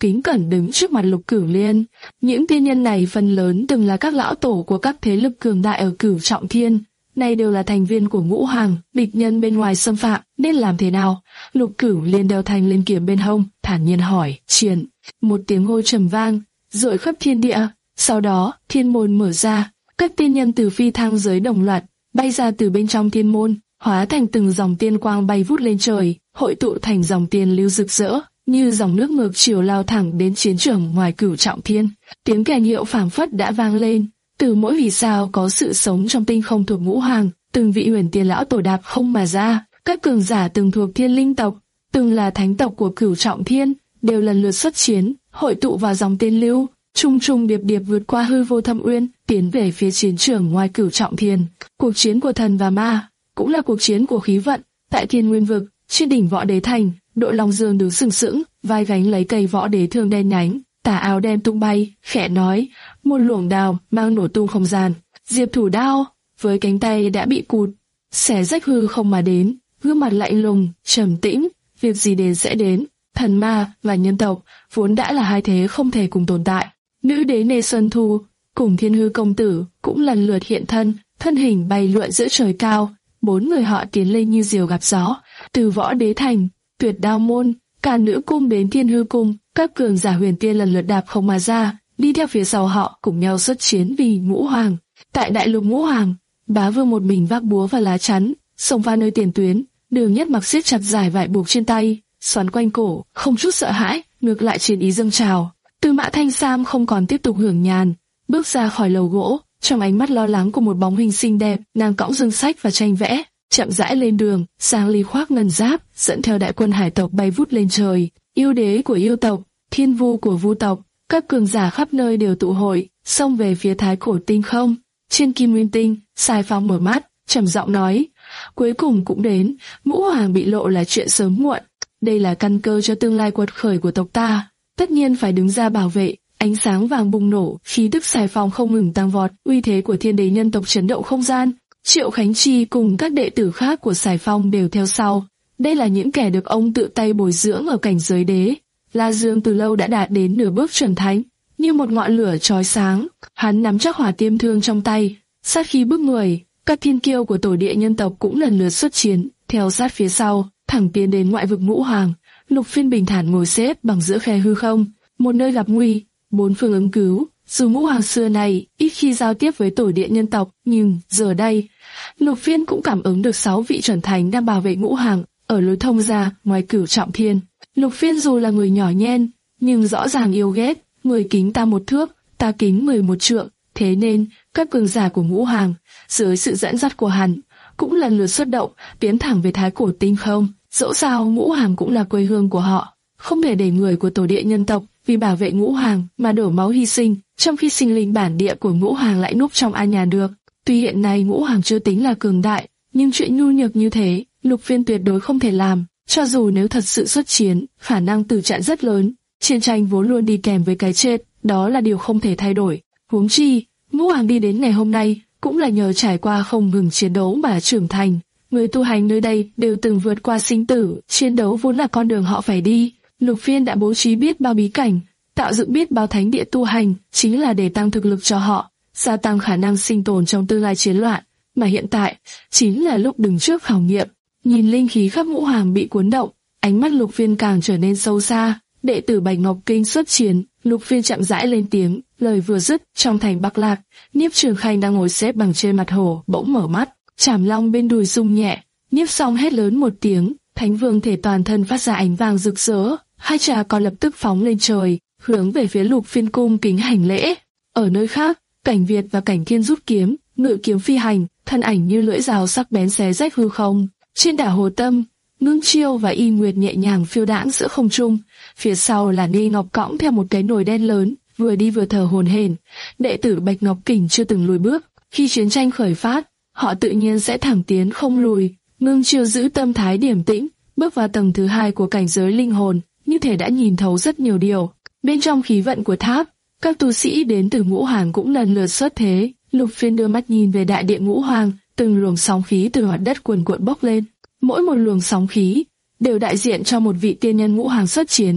S2: kính cẩn đứng trước mặt Lục Cửu Liên. Những tiên nhân này phần lớn từng là các lão tổ của các thế lực cường đại ở Cửu Trọng Thiên, nay đều là thành viên của Ngũ Hoàng. Địch nhân bên ngoài xâm phạm nên làm thế nào? Lục Cửu Liên đeo thanh lên kiếm bên hông, thản nhiên hỏi. Triển, một tiếng hô trầm vang rội khắp thiên địa. Sau đó thiên môn mở ra, các tiên nhân từ phi thăng giới đồng loạt bay ra từ bên trong thiên môn, hóa thành từng dòng tiên quang bay vút lên trời, hội tụ thành dòng tiên lưu rực rỡ, như dòng nước ngược chiều lao thẳng đến chiến trường ngoài Cửu Trọng Thiên. Tiếng kèn hiệu phảng phất đã vang lên, từ mỗi vì sao có sự sống trong tinh không thuộc Ngũ Hoàng, từng vị huyền tiên lão tổ đạp không mà ra, các cường giả từng thuộc Thiên Linh tộc, từng là thánh tộc của Cửu Trọng Thiên, đều lần lượt xuất chiến, hội tụ vào dòng tiên lưu, trung trung điệp điệp vượt qua hư vô thâm uyên, tiến về phía chiến trường ngoài Cửu Trọng Thiên. Cuộc chiến của thần và ma, cũng là cuộc chiến của khí vận. Tại Thiên Nguyên vực, trên đỉnh Võ Đế Thành, Đội Long Dương đứng sừng sững, vai gánh lấy cây võ đế thương đen nhánh, tà áo đen tung bay, khẽ nói, một luồng đao mang nổ tung không gian. Diệp Thủ đao với cánh tay đã bị cụt, xẻ rách hư không mà đến, gương mặt lạnh lùng, trầm tĩnh, việc gì đến sẽ đến. Thần ma và nhân tộc vốn đã là hai thế không thể cùng tồn tại. Nữ đế Nê Xuân Thu cùng Thiên Hư công tử cũng lần lượt hiện thân, thân hình bay lượn giữa trời cao. Bốn người họ tiến lên như diều gặp gió, từ Võ Đế Thành, Tuyệt Đao môn, cả Nữ cung đến Thiên Hư cung, các cường giả huyền tiên lần lượt đạp không mà ra, đi theo phía sau họ cùng nhau xuất chiến vì Ngũ Hoàng. Tại đại lục Ngũ Hoàng, Bá Vương một mình vác búa và lá chắn, xông vào nơi tiền tuyến. Đường Nhất Mặc siết chặt giải vải buộc trên tay, xoắn quanh cổ, không chút sợ hãi, ngược lại chiến ý dâng trào. Tư Mã Thanh Sam không còn tiếp tục hưởng nhàn, bước ra khỏi lầu gỗ, trong ánh mắt lo lắng của một bóng hình xinh đẹp, nàng cõng dương sách và tranh vẽ, chậm rãi lên đường. Sang Ly khoác ngân giáp, dẫn theo đại quân hải tộc bay vút lên trời. Yêu đế của yêu tộc, thiên vu của vu tộc, các cường giả khắp nơi đều tụ hội, xông về phía thái cổ tinh không. Trên Kim Nguyên Tinh, Sai Phong mở mắt, trầm giọng nói: cuối cùng cũng đến. Ngũ Hoàng bị lộ là chuyện sớm muộn, đây là căn cơ cho tương lai quật khởi của tộc ta, tất nhiên phải đứng ra bảo vệ. Ánh sáng vàng bùng nổ, khí tức Sài Phong không ngừng tăng vọt, uy thế của thiên đế nhân tộc chấn động không gian. Triệu Khánh Chi cùng các đệ tử khác của Sài Phong đều theo sau. Đây là những kẻ được ông tự tay bồi dưỡng ở cảnh giới đế. La Dương từ lâu đã đạt đến nửa bước chuẩn thánh, như một ngọn lửa chói sáng. Hắn nắm chắc hỏa tiêm thương trong tay, sát khí bức người. Các thiên kiêu của tổ địa nhân tộc cũng lần lượt xuất chiến, theo sát phía sau, thẳng tiến đến ngoại vực Ngũ Hoàng. Lục Phiên bình thản ngồi xếp bằng giữa khe hư không, một nơi gặp nguy, bốn phương ứng cứu. Dù Ngũ Hoàng xưa này ít khi giao tiếp với tổ địa nhân tộc, nhưng giờ đây, Lục Phiên cũng cảm ứng được sáu vị chuẩn thánh đang bảo vệ Ngũ Hoàng ở lối thông ra ngoài Cửu Trọng Thiên. Lục Phiên dù là người nhỏ nhen, nhưng rõ ràng yêu ghét, người kính ta một thước, ta kính mười một trượng. Thế nên các cường giả của Ngũ Hoàng dưới sự dẫn dắt của hắn cũng lần lượt xuất động, tiến thẳng về thái cổ tinh không. Dẫu sao Ngũ Hoàng cũng là quê hương của họ, không thể để người của tổ địa nhân tộc vì bảo vệ Ngũ Hoàng mà đổ máu hy sinh, trong khi sinh linh bản địa của Ngũ Hoàng lại núp trong an nhàn được. Tuy hiện nay Ngũ Hoàng chưa tính là cường đại, nhưng chuyện nhu nhược như thế, Lục Phiên tuyệt đối không thể làm. Cho dù nếu thật sự xuất chiến, khả năng tử trận rất lớn. Chiến tranh vốn luôn đi kèm với cái chết, đó là điều không thể thay đổi. Huống chi, Ngũ Hoàng đi đến ngày hôm nay cũng là nhờ trải qua không ngừng chiến đấu mà trưởng thành. Người tu hành nơi đây đều từng vượt qua sinh tử, chiến đấu vốn là con đường họ phải đi. Lục Phiên đã bố trí biết bao bí cảnh, tạo dựng biết bao thánh địa tu hành, chính là để tăng thực lực cho họ, gia tăng khả năng sinh tồn trong tương lai chiến loạn. Mà hiện tại, chính là lúc đứng trước khảo nghiệm. Nhìn linh khí khắp Ngũ Hoàng bị cuốn động, ánh mắt Lục Phiên càng trở nên sâu xa. Đệ tử Bạch Ngọc Kinh xuất chiến, Lục Phiên chậm rãi lên tiếng, lời vừa dứt, trong thành Bắc Lạc, Niếp Trường Khanh đang ngồi xếp bằng trên mặt hồ, bỗng mở mắt, chảm long bên đùi rung nhẹ, Niếp Song hét lớn một tiếng, Thánh Vương thể toàn thân phát ra ánh vàng rực rỡ, hai trà còn lập tức phóng lên trời, hướng về phía Lục Phiên cung kính hành lễ. Ở nơi khác, Cảnh Việt và Cảnh Thiên rút kiếm, ngự kiếm phi hành, thân ảnh như lưỡi dao sắc bén xé rách hư không. Trên đảo Hồ Tâm, Ngưng Chiêu và Y Nguyệt nhẹ nhàng phiêu đãng giữa không trung, phía sau là Ni Ngọc cõng theo một cái nồi đen lớn, vừa đi vừa thở hổn hển. Đệ tử Bạch Ngọc Kình chưa từng lùi bước, khi chiến tranh khởi phát, họ tự nhiên sẽ thẳng tiến không lùi. Ngưng Chiêu giữ tâm thái điềm tĩnh, bước vào tầng thứ hai của cảnh giới linh hồn, như thể đã nhìn thấu rất nhiều điều. Bên trong khí vận của tháp, các tu sĩ đến từ Ngũ Hoàng cũng lần lượt xuất thế. Lục Phiên đưa mắt nhìn về đại điện Ngũ Hoàng, từng luồng sóng khí từ mặt đất cuồn cuộn bốc lên. Mỗi một luồng sóng khí đều đại diện cho một vị tiên nhân Ngũ Hoàng xuất chiến.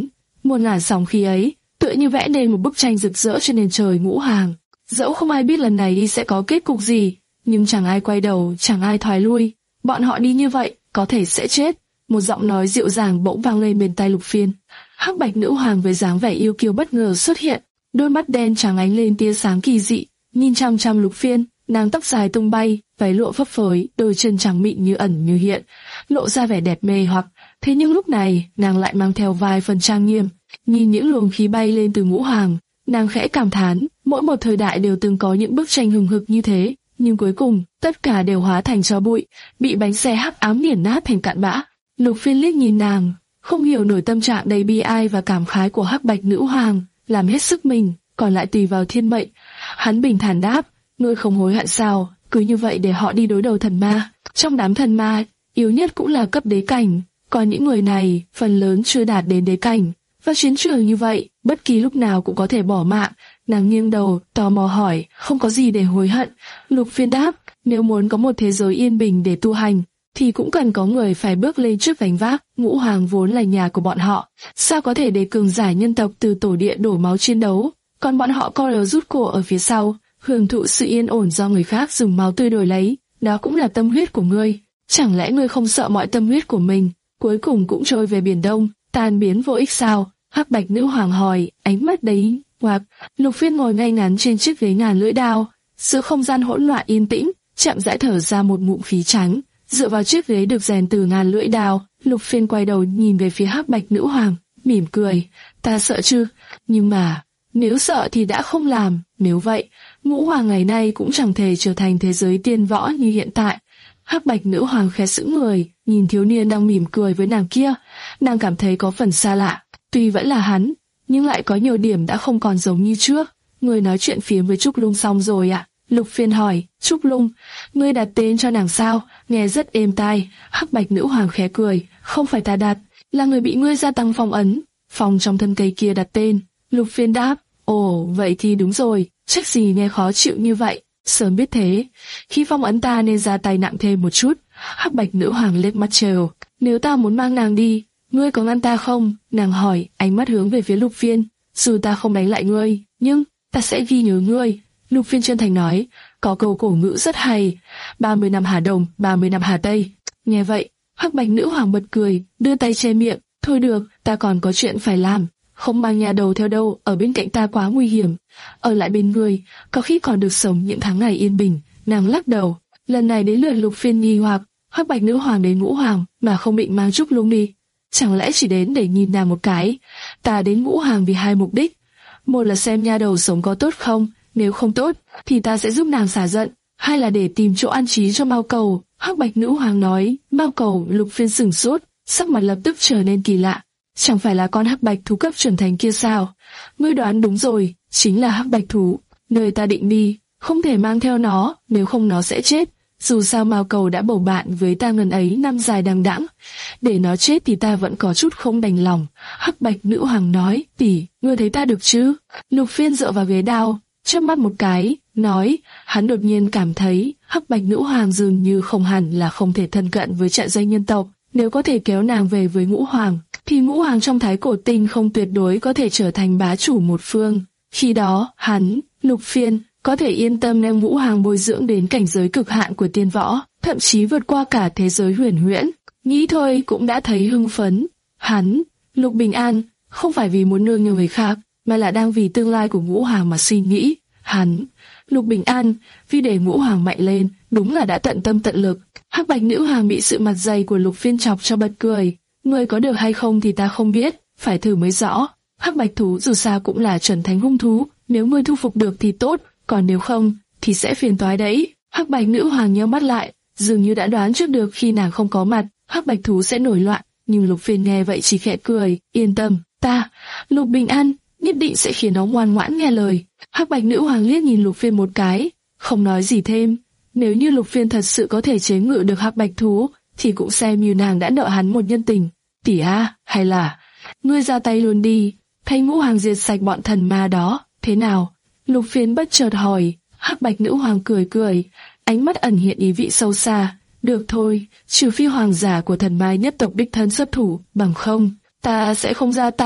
S2: Muôn ngàn sóng khí ấy, tựa như vẽ nên một bức tranh rực rỡ trên nền trời ngũ hàng. Dẫu không ai biết lần này đi sẽ có kết cục gì, nhưng chẳng ai quay đầu, chẳng ai thoái lui. Bọn họ đi như vậy, có thể sẽ chết. Một giọng nói dịu dàng bỗng vang lên bên tai Lục Phiên. Hắc Bạch Nữ Hoàng với dáng vẻ yêu kiều bất ngờ xuất hiện, đôi mắt đen trắng ánh lên tia sáng kỳ dị, nhìn chăm chăm Lục Phiên. Nàng tóc dài tung bay, váy lụa phấp phới, đôi chân trắng mịn như ẩn như hiện, lộ ra vẻ đẹp mê hoặc. Thế nhưng lúc này, nàng lại mang theo vài phần trang nghiêm. Nhìn những luồng khí bay lên từ ngũ hàng, nàng khẽ cảm thán, mỗi một thời đại đều từng có những bức tranh hừng hực như thế, nhưng cuối cùng, tất cả đều hóa thành tro bụi, bị bánh xe hắc ám nghiền nát thành cạn bã. Lục Phiên liếc nhìn nàng, không hiểu nổi tâm trạng đầy bi ai và cảm khái của Hắc Bạch Nữ Hoàng, làm hết sức mình, còn lại tùy vào thiên mệnh. Hắn bình thản đáp, ngươi không hối hận sao? Cứ như vậy để họ đi đối đầu thần ma. Trong đám thần ma, yếu nhất cũng là cấp đế cảnh, còn những người này phần lớn chưa đạt đến đế cảnh. Và chiến trường như vậy, bất kỳ lúc nào cũng có thể bỏ mạng. Nàng nghiêng đầu, tò mò hỏi, không có gì để hối hận. Lục Phiên đáp, nếu muốn có một thế giới yên bình để tu hành, thì cũng cần có người phải bước lên trước gánh vác. Ngũ Hoàng vốn là nhà của bọn họ, sao có thể để cường giả nhân tộc từ tổ địa đổ máu chiến đấu, còn bọn họ co đầu rút cổ ở phía sau, hưởng thụ sự yên ổn do người khác dùng máu tươi đổi lấy. Đó cũng là tâm huyết của ngươi. Chẳng lẽ ngươi không sợ mọi tâm huyết của mình cuối cùng cũng trôi về biển Đông, tan biến vô ích sao? Hắc Bạch Nữ Hoàng hỏi, ánh mắt đấy hoặc. Lục Phiên ngồi ngay ngắn trên chiếc ghế ngàn lưỡi đao, giữa không gian hỗn loạn yên tĩnh, chậm rãi thở ra một ngụm khí trắng, dựa vào chiếc ghế được rèn từ ngàn lưỡi đao. Lục Phiên quay đầu nhìn về phía Hắc Bạch Nữ Hoàng, mỉm cười, ta sợ chứ? Nhưng mà nếu sợ thì đã không làm. Nếu vậy, Ngũ Hoàng ngày nay cũng chẳng thể trở thành thế giới tiên võ như hiện tại. Hắc Bạch Nữ Hoàng khẽ sững người, nhìn thiếu niên đang mỉm cười với nàng kia, nàng cảm thấy có phần xa lạ. Tuy vẫn là hắn, nhưng lại có nhiều điểm đã không còn giống như trước. Người nói chuyện phía với Trúc Lung xong rồi ạ? Lục Phiên hỏi. Trúc Lung, ngươi đặt tên cho nàng sao? Nghe rất êm tai. Hắc Bạch Nữ Hoàng khẽ cười, không phải ta đặt, là người bị ngươi gia tăng phong ấn, phong trong thân cây kia đặt tên. Lục Phiên đáp, ồ, vậy thì đúng rồi, chắc gì nghe khó chịu như vậy. Sớm biết thế, khi phong ấn ta nên ra tay nặng thêm một chút. Hắc Bạch Nữ Hoàng liếc mắt trêu, nếu ta muốn mang nàng đi, ngươi có ngăn ta không? Nàng hỏi, ánh mắt hướng về phía Lục Phiên. Dù ta không đánh lại ngươi, nhưng ta sẽ ghi nhớ ngươi. Lục Phiên chân thành nói, có câu cổ ngữ rất hay, ba mươi năm Hà Đông, ba mươi năm Hà Tây. Nghe vậy, Hắc Bạch Nữ Hoàng bật cười, đưa tay che miệng. Thôi được, ta còn có chuyện phải làm, không mang nhà đầu theo đâu, ở bên cạnh ta quá nguy hiểm. Ở lại bên ngươi, có khi còn được sống những tháng ngày yên bình. Nàng lắc đầu. Lần này đến lượt Lục Phiên nghi hoặc, Hắc Bạch Nữ Hoàng đến Ngũ Hoàng mà không định mang Trúc Lung đi, chẳng lẽ chỉ đến để nhìn nàng một cái? Ta đến Ngũ Hoàng vì hai mục đích, một là xem nha đầu sống có tốt không, nếu không tốt thì ta sẽ giúp nàng xả giận, hai là để tìm chỗ an trí cho Mao Cầu. Hắc Bạch Nữ Hoàng nói. Mao Cầu? Lục Phiên sửng sốt, sắc mặt lập tức trở nên kỳ lạ. Chẳng phải là con hắc bạch thú cấp trưởng thành kia sao? Ngươi đoán đúng rồi, chính là hắc bạch thú. Nơi ta định đi, không thể mang theo nó, nếu không nó sẽ chết. Dù sao Mao Cầu đã bầu bạn với ta ngần ấy năm dài đằng đẵng, để nó chết thì ta vẫn có chút không đành lòng. Hắc Bạch Nữ Hoàng nói, tỷ, ngươi thấy ta được chứ? Lục Phiên dựa vào ghế đao, chớp mắt một cái, nói, hắn đột nhiên cảm thấy Hắc Bạch Nữ Hoàng dường như không hẳn là không thể thân cận với trận doanh nhân tộc. Nếu có thể kéo nàng về với Ngũ Hoàng, thì Ngũ Hoàng trong Thái Cổ Tinh không tuyệt đối có thể trở thành bá chủ một phương. Khi đó, hắn, Lục Phiên, có thể yên tâm đem Ngũ Hoàng bồi dưỡng đến cảnh giới cực hạn của tiên võ, thậm chí vượt qua cả thế giới huyền huyễn. Nghĩ thôi cũng đã thấy hưng phấn. Hắn, Lục Bình An, không phải vì muốn nương nhờ người khác, mà là đang vì tương lai của Ngũ Hoàng mà suy nghĩ. Hắn, Lục Bình An, vì để Ngũ Hoàng mạnh lên, đúng là đã tận tâm tận lực. Hắc Bạch Nữ Hoàng bị sự mặt dày của Lục Phiên chọc cho bật cười. Ngươi có được hay không thì ta không biết, phải thử mới rõ. Hắc bạch thú dù sao cũng là chuẩn thánh hung thú, nếu ngươi thu phục được thì tốt, còn nếu không thì sẽ phiền toái đấy. Hắc Bạch Nữ Hoàng nheo mắt lại, dường như đã đoán trước được khi nàng không có mặt, hắc bạch thú sẽ nổi loạn. Nhưng Lục Phiên nghe vậy chỉ khẽ cười, yên tâm, ta, Lục Bình An, nhất định sẽ khiến nó ngoan ngoãn nghe lời. Hắc Bạch Nữ Hoàng liếc nhìn Lục Phiên một cái, không nói gì thêm. Nếu như Lục Phiên thật sự có thể chế ngự được hắc bạch thú, thì cũng xem như nàng đã nợ hắn một nhân tình. Tỷ a, hay là ngươi ra tay luôn đi, thay Ngũ Hoàng diệt sạch bọn thần ma đó, thế nào? Lục Phiên bất chợt hỏi. Hắc Bạch Nữ Hoàng cười cười, ánh mắt ẩn hiện ý vị sâu xa. Được thôi, trừ phi hoàng giả của thần ma nhất tộc đích thân xuất thủ, bằng không ta sẽ không ra tay.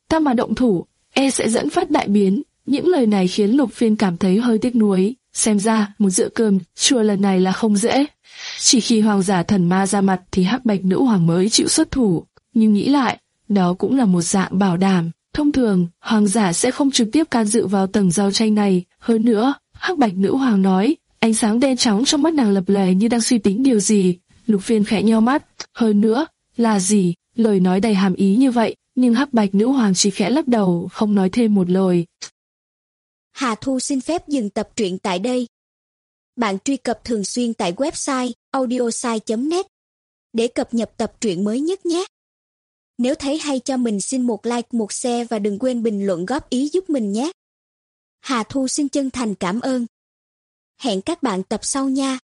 S2: ta mà động thủ, e sẽ dẫn phát đại biến. Những lời này khiến Lục Phiên cảm thấy hơi tiếc nuối. Xem ra, một bữa cơm chua lần này là không dễ. Chỉ khi hoàng giả thần ma ra mặt thì Hắc Bạch Nữ Hoàng mới chịu xuất thủ. Nhưng nghĩ lại, đó cũng là một dạng bảo đảm. Thông thường, hoàng giả sẽ không trực tiếp can dự vào tầng giao tranh này. Hơn nữa, Hắc Bạch Nữ Hoàng nói, ánh sáng đen trắng trong mắt nàng lập lòe như đang suy tính điều gì. Lục Phiên khẽ nheo mắt. Hơn nữa, là gì? Lời nói đầy hàm ý như vậy, nhưng Hắc Bạch Nữ Hoàng chỉ khẽ lắc đầu, không nói thêm một lời.
S3: Hà Thu xin phép dừng tập truyện tại đây. Bạn truy cập thường xuyên tại website audiosai chấm net để cập nhật tập truyện mới nhất nhé. Nếu thấy hay cho mình xin một like, một share và đừng quên bình luận góp ý giúp mình nhé. Hà Thu xin chân thành cảm ơn. Hẹn các bạn tập sau nha.